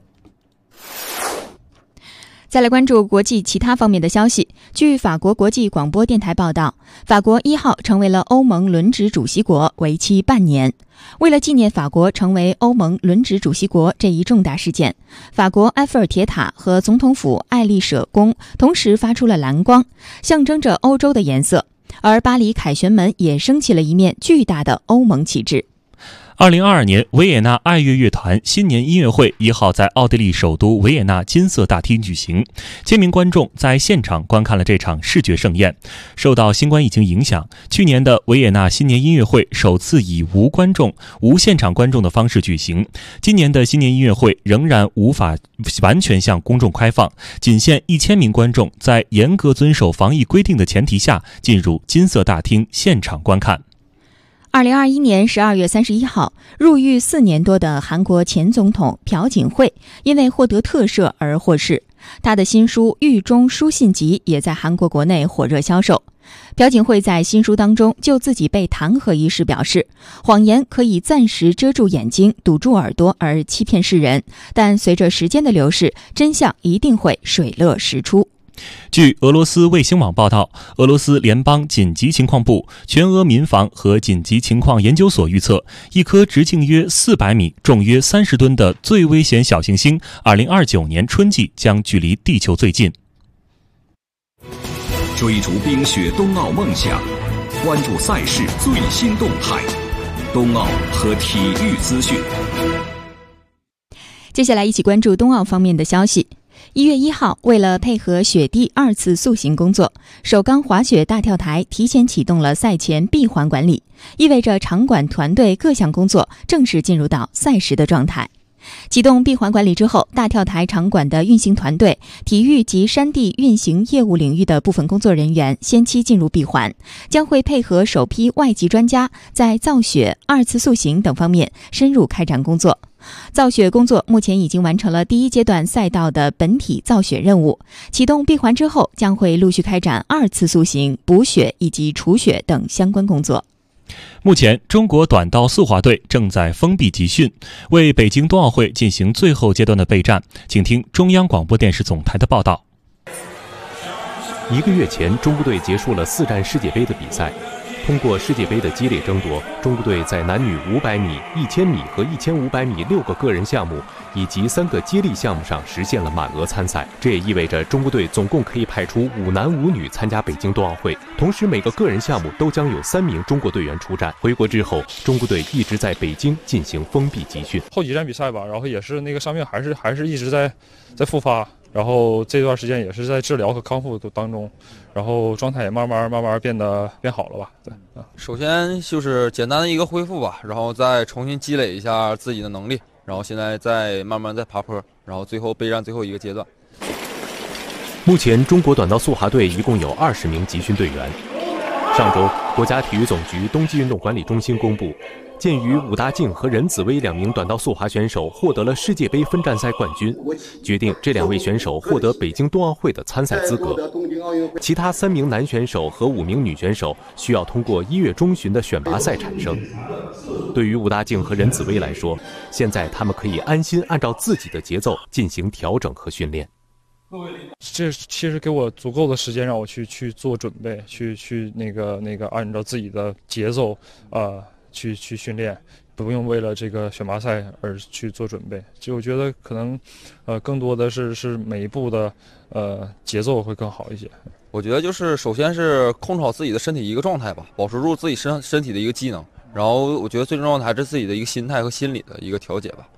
再来关注国际其他方面的消息。据法国国际广播电台报道，法国一号成为了欧盟轮值主席国，为期半年。为了纪念法国成为欧盟轮值主席国这一重大事件，法国埃菲尔铁塔和总统府爱丽舍宫同时发出了蓝光，象征着欧洲的颜色，而巴黎凯旋门也升起了一面巨大的欧盟旗帜。 二零二二年维也纳爱乐乐团新年音乐会一号在奥地利首都维也纳金色大厅举行，千名观众在现场观看了这场视觉盛宴。受到新冠疫情影响，去年的维也纳新年音乐会首次以无观众、无现场观众的方式举行。今年的新年音乐会仍然无法完全向公众开放，仅限一千名观众在严格遵守防疫规定的前提下进入金色大厅现场观看。 二零二一年十二月三十一号，入狱四年多的韩国前总统朴槿惠因为获得特赦而获释。他的新书《狱中书信集》也在韩国国内火热销售。 朴槿惠在新书当中就自己被弹劾一事表示，谎言可以暂时遮住眼睛、堵住耳朵而欺骗世人，但随着时间的流逝，真相一定会水落石出。 据俄罗斯卫星网报道，俄罗斯联邦紧急情况部、全俄民防和紧急情况研究所预测，一颗直径约四百米、重约三十吨的最危险小行星，二零二九年春季将距离地球最近。 追逐冰雪冬奥梦想，关注赛事最新动态，冬奥和体育资讯。 接下来一起关注冬奥方面的消息。一月一号，为了配合雪地二次塑形工作，首钢滑雪大跳台提前启动了赛前闭环管理，意味着场馆团队各项工作正式进入到赛时的状态。启动闭环管理之后，大跳台场馆的运行团队、体育及山地运行业务领域的部分工作人员先期进入闭环，将会配合首批外籍专家在造雪、二次塑形等方面深入开展工作。造雪工作目前已经完成了第一阶段赛道的本体造雪任务，启动闭环之后，将会陆续开展二次塑形、补雪以及除雪等相关工作。 目前，中国短道速滑队正在封闭集训，为北京冬奥会进行最后阶段的备战。请听中央广播电视总台的报道。 一个月前，中部队结束了四站世界杯的比赛。通过世界杯的激烈争夺，中部队在男女五百米、一千米和一千五百米六个个人项目以及三个接力项目上实现了满额参赛。这也意味着中部队总共可以派出五男五女参加北京冬奥会。同时，每个个人项目都将有三名中国队员出战。回国之后，中部队一直在北京进行封闭集训。 后几站比赛吧，然后也是那个伤病还是还是一直在在复发。然后这段时间也是在治疗和康复当中，然后状态也慢慢慢慢变得变好了吧。对， 首先就是简单的一个恢复吧，然后再重新积累一下自己的能力，然后现在再慢慢再爬坡，然后最后备战最后一个阶段。 目前中国短道速滑队一共有二十名集训队员。上周，国家体育总局冬季运动管理中心公布，鉴于武大靖和任子威两名短道速滑选手获得了世界杯分站赛冠军，决定这两位选手获得北京冬奥会的参赛资格。其他三名男选手和五名女选手需要通过一月中旬的选拔赛产生。对于武大靖和任子威来说，现在他们可以安心按照自己的节奏进行调整和训练。 这其实给我足够的时间让我去去做准备，去去那个那个按照自己的节奏呃去去训练，不用为了这个选拔赛而去做准备。就我觉得可能呃更多的是是每一步的呃节奏会更好一些。 我觉得就是首先是控制好自己的身体一个状态吧，保持住自己身身体的一个机能，然后我觉得最重要的还是自己的一个心态和心理的一个调节吧。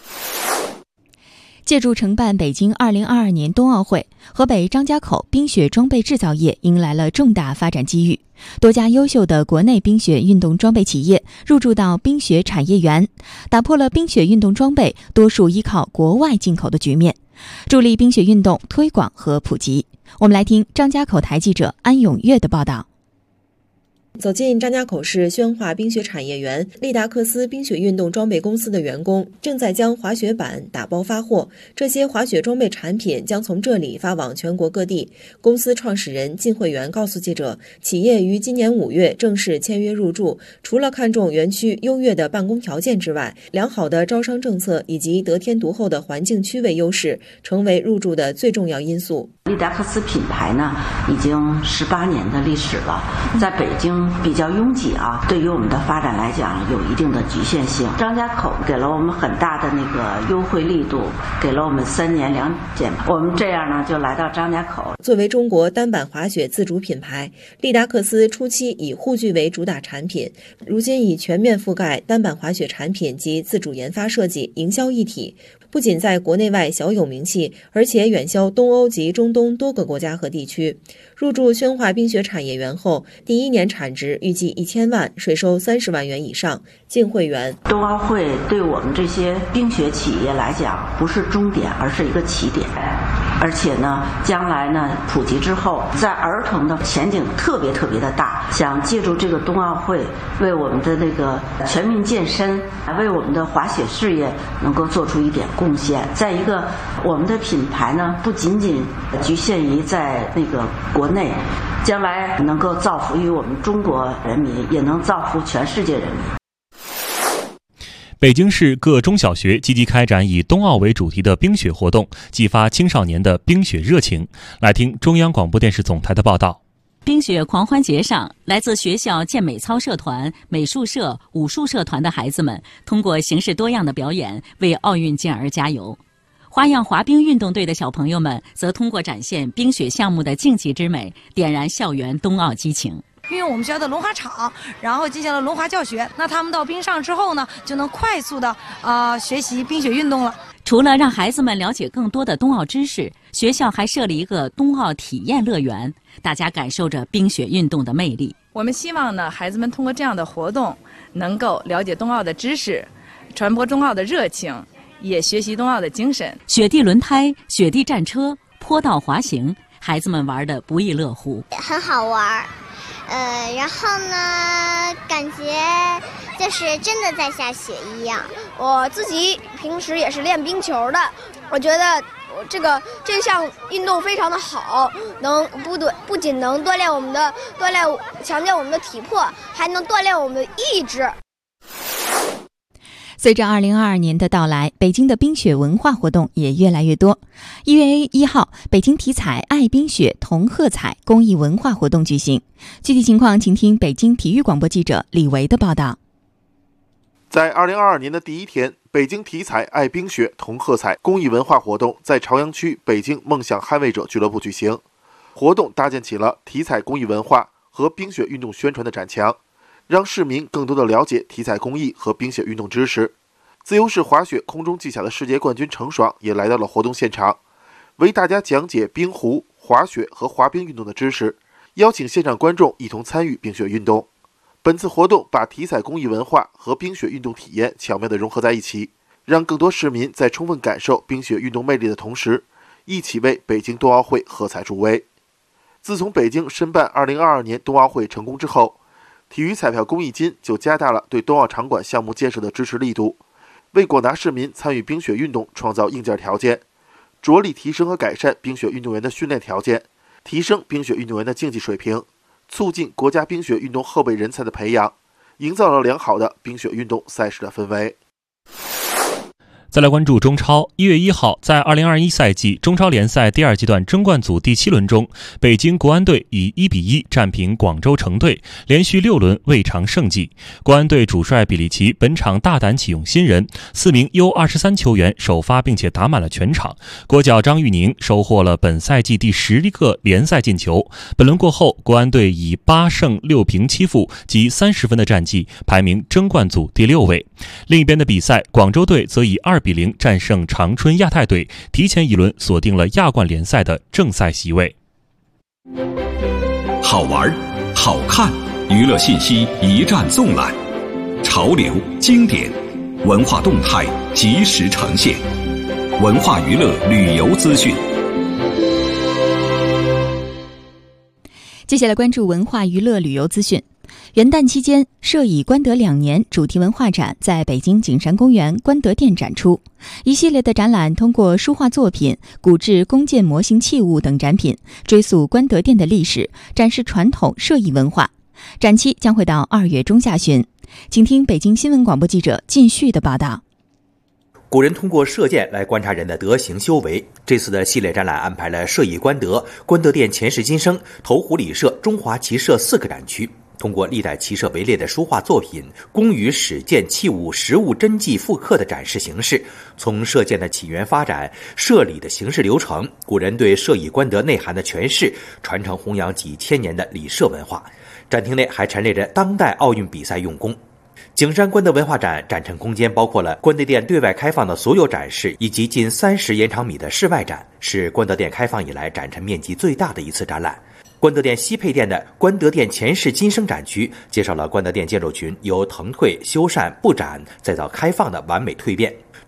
借助承办北京二零二二年冬奥会，河北张家口冰雪装备制造业迎来了重大发展机遇。多家优秀的国内冰雪运动装备企业入驻到冰雪产业园，打破了冰雪运动装备多数依靠国外进口的局面，助力冰雪运动推广和普及。我们来听张家口台记者安永月的报道。 走进张家口市宣化冰雪产业园，利达克斯冰雪运动装备公司的员工正在将滑雪板打包发货，这些滑雪装备产品将从这里发往全国各地。公司创始人靳慧元告诉记者，企业于今年五月正式签约入驻，除了看重园区优越的办公条件之外，良好的招商政策以及得天独厚的环境区位优势成为入驻的最重要因素。 利达克斯品牌呢，已经十八年的历史了，在北京比较拥挤啊，对于我们的发展来讲有一定的局限性。张家口给了我们很大的那个优惠力度，给了我们三年两检，我们这样呢就来到张家口。 作为中国单板滑雪自主品牌，利达克斯初期以护具为主打产品，如今以全面覆盖单板滑雪产品及自主研发设计、营销一体。不仅在国内外小有名气，而且远销东欧及中东多个国家和地区。入驻宣化冰雪产业园后，第一年产值预计一千万，税收三十万元以上。靳慧元， 冬奥会对我们这些冰雪企业来讲，不是终点，而是一个起点。 而且呢，将来呢普及之后，在儿童的前景特别特别的大。想借助这个冬奥会，为我们的那个全民健身，为我们的滑雪事业能够做出一点贡献。再一个，我们的品牌呢不仅仅局限于在那个国内，将来能够造福于我们中国人民，也能造福全世界人民。 北京市各中小学积极开展以冬奥为主题的冰雪活动，激发青少年的冰雪热情。来听中央广播电视总台的报道。 冰雪狂欢节上，来自学校健美操社团、美术社、武术社团的孩子们，通过形式多样的表演，为奥运健儿加油。花样滑冰运动队的小朋友们，则通过展现冰雪项目的竞技之美，点燃校园冬奥激情。 运用我们学校的轮滑场，然后进行了轮滑教学。那他们到冰上之后呢，就能快速的呃学习冰雪运动了。 除了让孩子们了解更多的冬奥知识，学校还设立一个冬奥体验乐园，大家感受着冰雪运动的魅力。 我们希望呢，孩子们通过这样的活动，能够了解冬奥的知识，传播冬奥的热情，也学习冬奥的精神。 雪地轮胎、雪地战车、坡道滑行，孩子们玩得不亦乐乎， 很好玩。呃，然后呢，感觉就是真的在下雪一样。 我自己平时也是练冰球的，我觉得这个这项运动非常的好，能不对不仅能锻炼我们的锻炼强调我们的体魄，还能锻炼我们的意志。 随着二零二二年的到来，北京的冰雪文化活动也越来越多。一月一号，北京体彩爱冰雪同喝彩公益文化活动举行。具体情况，请听北京体育广播记者李维的报道。 在二零二二年的第一天，北京体彩爱冰雪同喝彩公益文化活动在朝阳区北京梦想捍卫者俱乐部举行。活动搭建起了体彩公益文化和冰雪运动宣传的展墙，让市民更多的了解体彩工艺和冰雪运动知识。自由式滑雪空中技巧的世界冠军程爽也来到了活动现场，为大家讲解冰壶、滑雪和滑冰运动的知识，邀请现场观众一同参与冰雪运动。本次活动把体彩工艺文化和冰雪运动体验巧妙地融合在一起，让更多市民在充分感受冰雪运动魅力的同时，一起为北京冬奥会喝彩助威。自从北京申办二零二二年冬奥会成功之后，体育彩票公益金就加大了对冬奥场馆项目建设的支持力度，为广大市民参与冰雪运动创造硬件条件，着力提升和改善冰雪运动员的训练条件，提升冰雪运动员的竞技水平，促进国家冰雪运动后备人才的培养，营造了良好的冰雪运动赛事的氛围。 再来关注中超。一月一号，在二零二一赛季中超联赛第二阶段争冠组第七轮中，北京国安队以一比一战平广州城队，连续六轮未尝胜绩。国安队主帅比利奇本场大胆启用新人，四名 U 二十三 球员首发，并且打满了全场。国脚张玉宁收获了本赛季第十个联赛进球。本轮过后，国安队以八胜六平七负及三十分的战绩，排名争冠组第六位。另一边的比赛，广州队则以二比零战胜长春亚泰队，提前一轮锁定了亚冠联赛的正赛席位。 好玩、好看，娱乐信息一站纵览，潮流、经典、文化动态及时呈现，文化娱乐旅游资讯。 接下来关注文化娱乐旅游资讯。元旦期间，摄以关德两年主题文化展在北京景山公园关德店展出。一系列的展览通过书画作品、古制弓箭模型器物等展品，追溯关德店的历史，展示传统摄影文化。展期将会到二月中下旬。请听北京新闻广播记者靳旭的报道。 古人通过射箭来观察人的德行修为。这次的系列展览安排了摄以关德、关德殿前世今生、投壶礼社、中华骑射四个展区。通过历代骑射为列的书画作品、弓与矢箭器物实物真迹复刻的展示形式，从射箭的起源发展、射礼的形式流程、古人对摄以关德内涵的诠释，传承弘扬几千年的礼射文化。展厅内还陈列着当代奥运比赛用弓。景山关德文化展展陈空间包括了关德殿对外开放的所有展示，以及近三十延长米的室外展，是关德殿开放以来展陈面积最大的一次展览。关德殿西配殿的关德殿前世今生展区介绍了关德殿建筑群由腾退、修缮、布展再到开放的完美蜕变。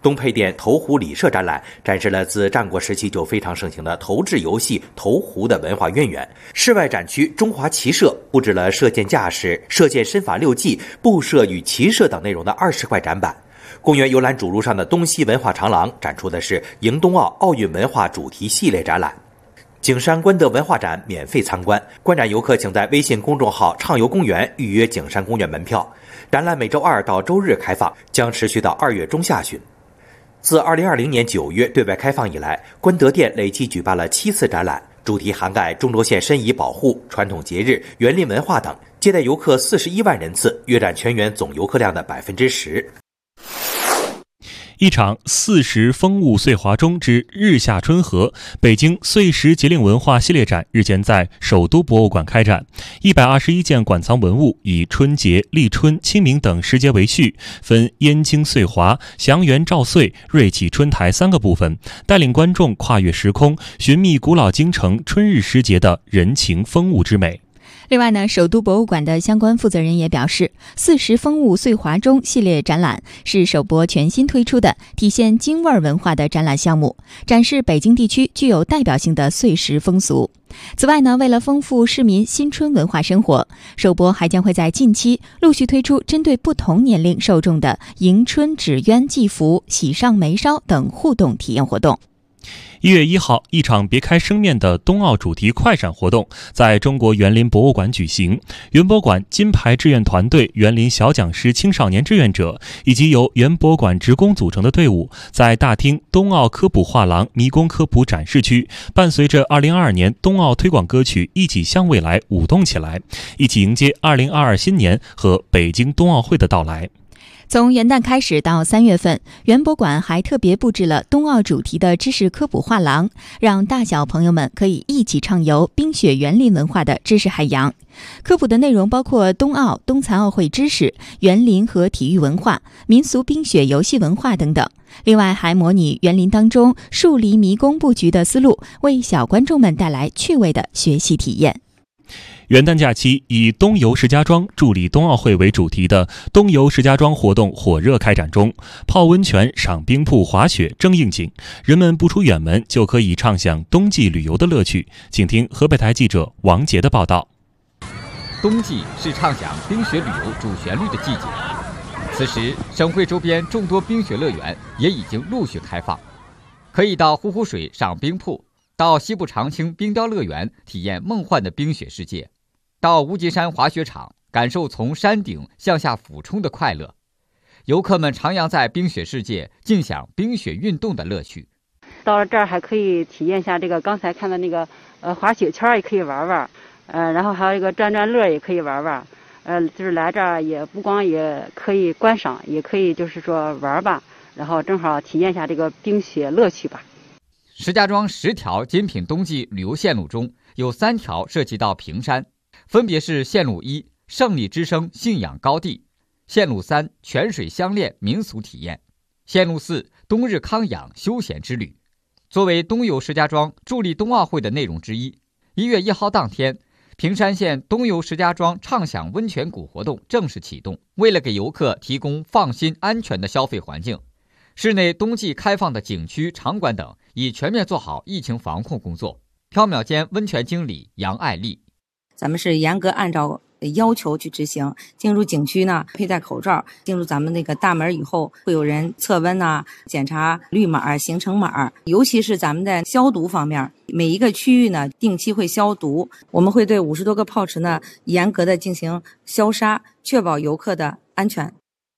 东配店投壶礼社展览展示了自战国时期就非常盛行的投掷游戏投壶的文化渊源。室外展区中华骑射布置了射箭架势、射箭身法六计、步射与骑射等内容的二十块展板。公园游览主路上的东西文化长廊展出的是迎冬奥奥运文化主题系列展览。景山观德文化展免费参观，观展游客请在微信公众号畅游公园预约景山公园门票。展览每周二到周日开放，将持续到二月中下旬。自二零二零年九月对外开放以来，观德店累计举办了七次展览，主题涵盖中轴线申遗保护、传统节日、园林文化等，接待游客四十一万人次，约占全园总游客量的百分之十。 一场四时风物岁华中之日下春和北京岁时节令文化系列展日前在首都博物馆开展，一百二十一件馆藏文物以春节、立春、清明等时节为序，分燕京岁华、祥源兆岁、瑞启春台三个部分，带领观众跨越时空，寻觅古老京城春日时节的人情风物之美。 另外呢，首都博物馆的相关负责人也表示，四时风物岁华中系列展览是首博全新推出的体现京味文化的展览项目，展示北京地区具有代表性的岁时风俗。此外呢，为了丰富市民新春文化生活，首博还将会在近期陆续推出针对不同年龄受众的迎春、纸鸢、祭福、喜上眉梢等互动体验活动。 一月一号，一场别开生面的冬奥主题快闪活动在中国园林博物馆举行。园博馆金牌志愿团队、园林小讲师青少年志愿者以及由园博馆职工组成的队伍，在大厅冬奥科普画廊迷宫科普展示区，伴随着二零二二年冬奥推广歌曲《一起向未来》舞动起来，一起迎接二零二二新年和北京冬奥会的到来。 从元旦开始到三月份，园博馆还特别布置了冬奥主题的知识科普画廊，让大小朋友们可以一起畅游冰雪园林文化的知识海洋。科普的内容包括冬奥、冬残奥会知识、园林和体育文化、民俗冰雪游戏文化等等。另外还模拟园林当中树篱迷宫布局的思路，为小观众们带来趣味的学习体验。 元旦假期以冬游石家庄助力冬奥会为主题的冬游石家庄活动火热开展中，泡温泉、赏冰瀑、滑雪正应景，人们不出远门就可以畅享冬季旅游的乐趣。请听河北台记者王杰的报道。 冬季是畅享冰雪旅游主旋律的季节，此时省会周边众多冰雪乐园也已经陆续开放，可以到呼呼水赏冰瀑，到西部长青冰雕乐园体验梦幻的冰雪世界，到无极山滑雪场感受从山顶向下俯冲的快乐。游客们徜徉在冰雪世界，尽享冰雪运动的乐趣。 到了这儿还可以体验一下这个刚才看的那个呃滑雪圈，也可以玩玩，呃，然后还有一个转转乐也可以玩玩，呃，就是来这儿也不光也可以观赏，也可以就是说玩吧，然后正好体验一下这个冰雪乐趣吧。 石家庄十条精品冬季旅游线路中有三条涉及到平山，分别是线路一胜利之声信仰高地，线路三泉水相恋民俗体验，线路四冬日康养休闲之旅。作为冬游石家庄助力冬奥会的内容之一，一月一号当天，平山县冬游石家庄畅享温泉谷活动正式启动。为了给游客提供放心安全的消费环境，市内冬季开放的景区、场馆等已全面做好疫情防控工作。缥缈间温泉经理杨爱丽， 咱们是严格按照要求去执行。进入景区呢，佩戴口罩；进入咱们那个大门以后，会有人测温呐、检查绿码、行程码。尤其是咱们在消毒方面，每一个区域呢定期会消毒。我们会对五十多个泡池呢严格的进行消杀，确保游客的安全。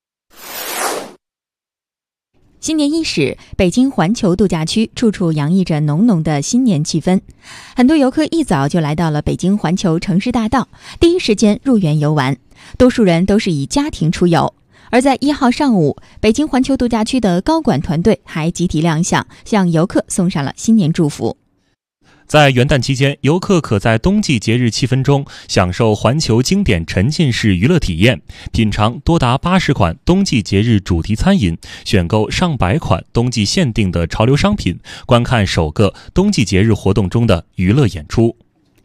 新年伊始，北京环球度假区处处洋溢着浓浓的新年气氛。很多游客一早就来到了北京环球城市大道，第一时间入园游玩。多数人都是以家庭出游。而在一号上午，北京环球度假区的高管团队还集体亮相，向游客送上了新年祝福。 在元旦期间，游客可在冬季节日气氛中享受环球经典沉浸式娱乐体验，品尝多达八十款冬季节日主题餐饮，选购上百款冬季限定的潮流商品，观看首个冬季节日活动中的娱乐演出。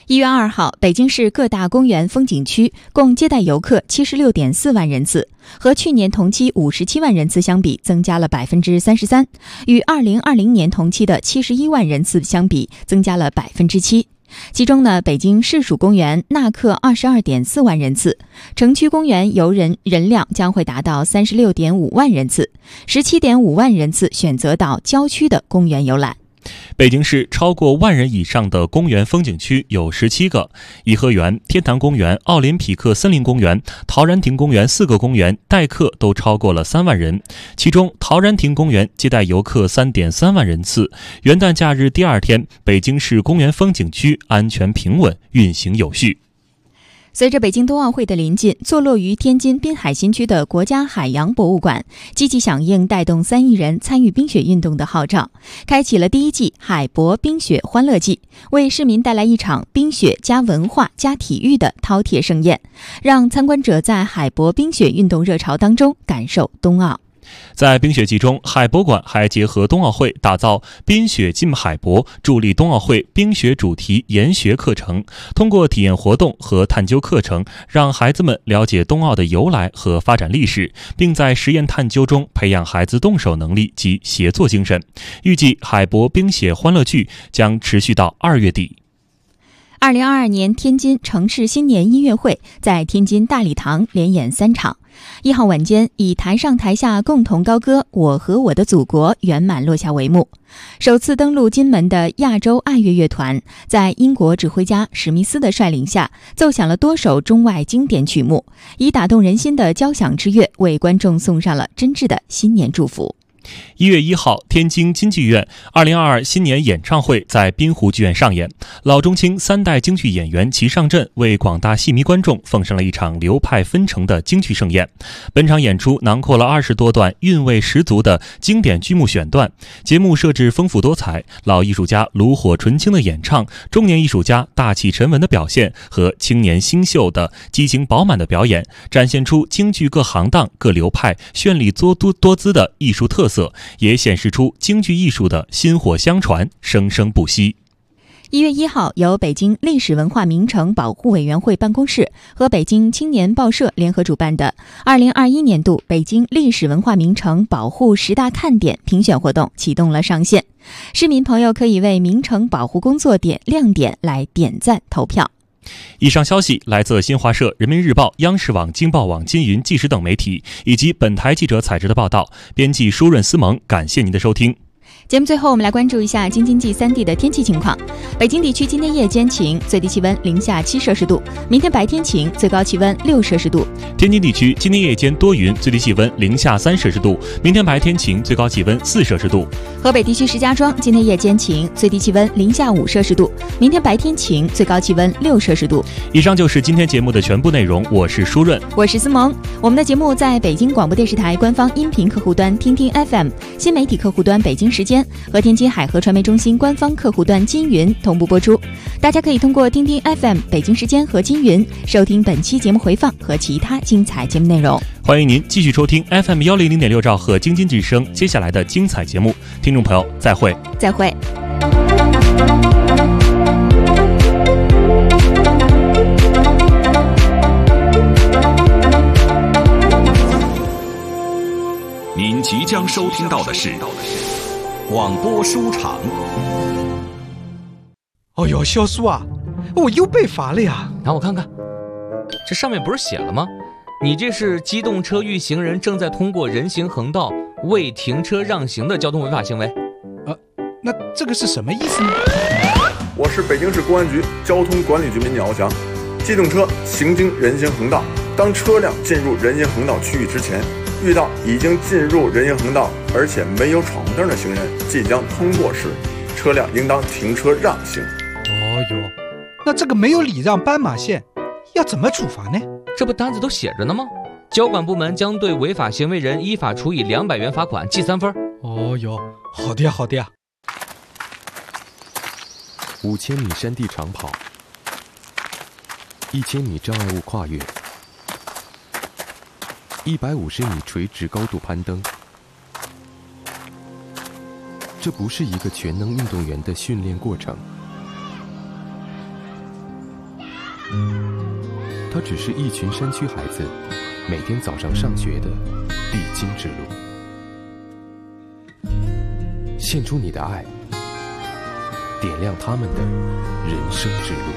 一月二号，北京市各大公园风景区共接待游客七十六点四万人次，和去年同期五十七万人次相比，增加了百分之三十三，与二零二零年同期的七十一万人次相比，增加了百分之七。其中呢，北京市属公园纳客二十二点四万人次，城区公园游人人量将会达到三十六点五万人次，十七点五万人次选择到郊区的公园游览。 北京市超过万人以上的公园风景区有十七个，颐和园、天坛公园、奥林匹克森林公园、陶然亭公园四个公园待客都超过了三万人，其中陶然亭公园接待游客 三点三万人次。元旦假日第二天，北京市公园风景区安全平稳，运行有序。 随着北京冬奥会的临近，坐落于天津滨海新区的国家海洋博物馆积极响应带动三亿人参与冰雪运动的号召，开启了第一季海博冰雪欢乐季，为市民带来一场冰雪加文化加体育的饕餮盛宴，让参观者在海博冰雪运动热潮当中感受冬奥。 在冰雪季中，海博馆还结合冬奥会，打造冰雪进海博，助力冬奥会冰雪主题研学课程，通过体验活动和探究课程，让孩子们了解冬奥的由来和发展历史，并在实验探究中培养孩子动手能力及协作精神。预计海博冰雪欢乐剧将持续到二月底。 二零二二年天津城市新年音乐会在天津大礼堂连演三场。一号晚间以台上台下共同高歌《我和我的祖国》圆满落下帷幕。首次登陆金门的亚洲爱乐乐团，在英国指挥家史密斯的率领下，奏响了多首中外经典曲目，以打动人心的交响之乐，为观众送上了真挚的新年祝福。 一月一号，天津京剧院二零二二新年演唱会在滨湖剧院上演，老中青三代京剧演员齐上阵，为广大戏迷观众奉上了一场流派纷呈的京剧盛宴。本场演出囊括了二十多段韵味十足的经典剧目选段，节目设置丰富多彩，老艺术家炉火纯青的演唱，中年艺术家大气沉稳的表现和青年新秀的激情饱满的表演，展现出京剧各行当各流派绚丽多多多姿的艺术特色，也显示出京剧艺术的薪火相传，生生不息。 一月一号，由北京历史文化名城保护委员会办公室和北京青年报社联合主办的二零二一年度北京历史文化名城保护十大看点评选活动启动了上线，市民朋友可以为名城保护工作点亮点来点赞投票。 以上消息来自新华社、人民日报、央视网、京报网、金云、纪实等媒体，以及本台记者采制的报道。编辑舒润思萌，感谢您的收听。 节目最后，我们来关注一下京津冀三地的天气情况。北京地区今天夜间晴，最低气温零下七摄氏度；明天白天晴，最高气温六摄氏度。 天津地区今天夜间多云，最低气温零下三摄氏度；明天白天晴，最高气温四摄氏度。 河北地区石家庄今天夜间晴，最低气温零下五摄氏度；明天白天晴，最高气温六摄氏度。 以上就是今天节目的全部内容，我是舒润， 我是思萌。我们的节目在北京广播电视台官方音频客户端听听 F M、新媒体客户端北京时间和天津海河传媒中心官方客户端金云同步播出。大家可以通过听听 F M 北京时间和金云收听本期节目回放和其他精彩节目内容。 欢迎您继续收听 F M 一零零点六兆赫京津之声接下来的精彩节目。听众朋友，再会。 再会。 您即将收听到的是广播书场。 哦呦，肖叔啊，我又被罚了呀！ 让我看看，这上面不是写了吗？你这是机动车遇行人正在通过人行横道未停车让行的交通违法行为。 呃，那这个是什么意思呢？ 我是北京市公安局交通管理局民警敖翔。机动车行经人行横道，当车辆进入人行横道区域之前，遇到已经进入人行横道而且没有闯红灯的行人即将通过时，车辆应当停车让行。 哦哟，那这个没有礼让斑马线要怎么处罚呢？ 这不单子都写着呢吗？交管部门将对违法行为人依法处以两百元罚款，记三分。 哦哟，好的呀，好的呀。 五千米山地长跑，一千米障碍物跨越，一百五十米垂直高度攀登。这不是一个全能运动员的训练过程， 它只是一群山区孩子每天早上上学的必经之路。献出你的爱，点亮他们的人生之路。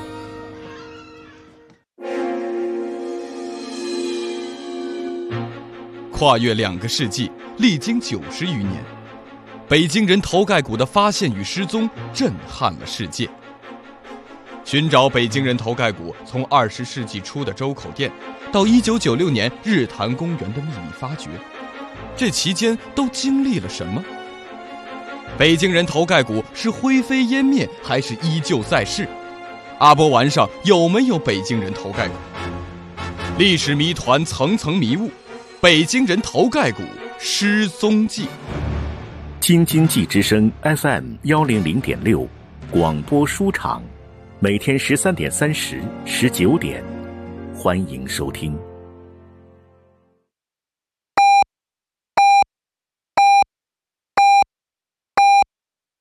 跨越两个世纪，历经九十余年，北京人头盖骨的发现与失踪震撼了世界。寻找北京人头盖骨，从二十世纪初的周口店，到一九九六年日坛公园的秘密发掘，这期间都经历了什么？北京人头盖骨是灰飞烟灭，还是依旧在世？阿波丸上有没有北京人头盖骨？历史谜团层层迷雾，北京人头盖骨失踪记。 京津冀之声 F M 幺零零点六广播书场，每天十三点三十、十九点，欢迎收听。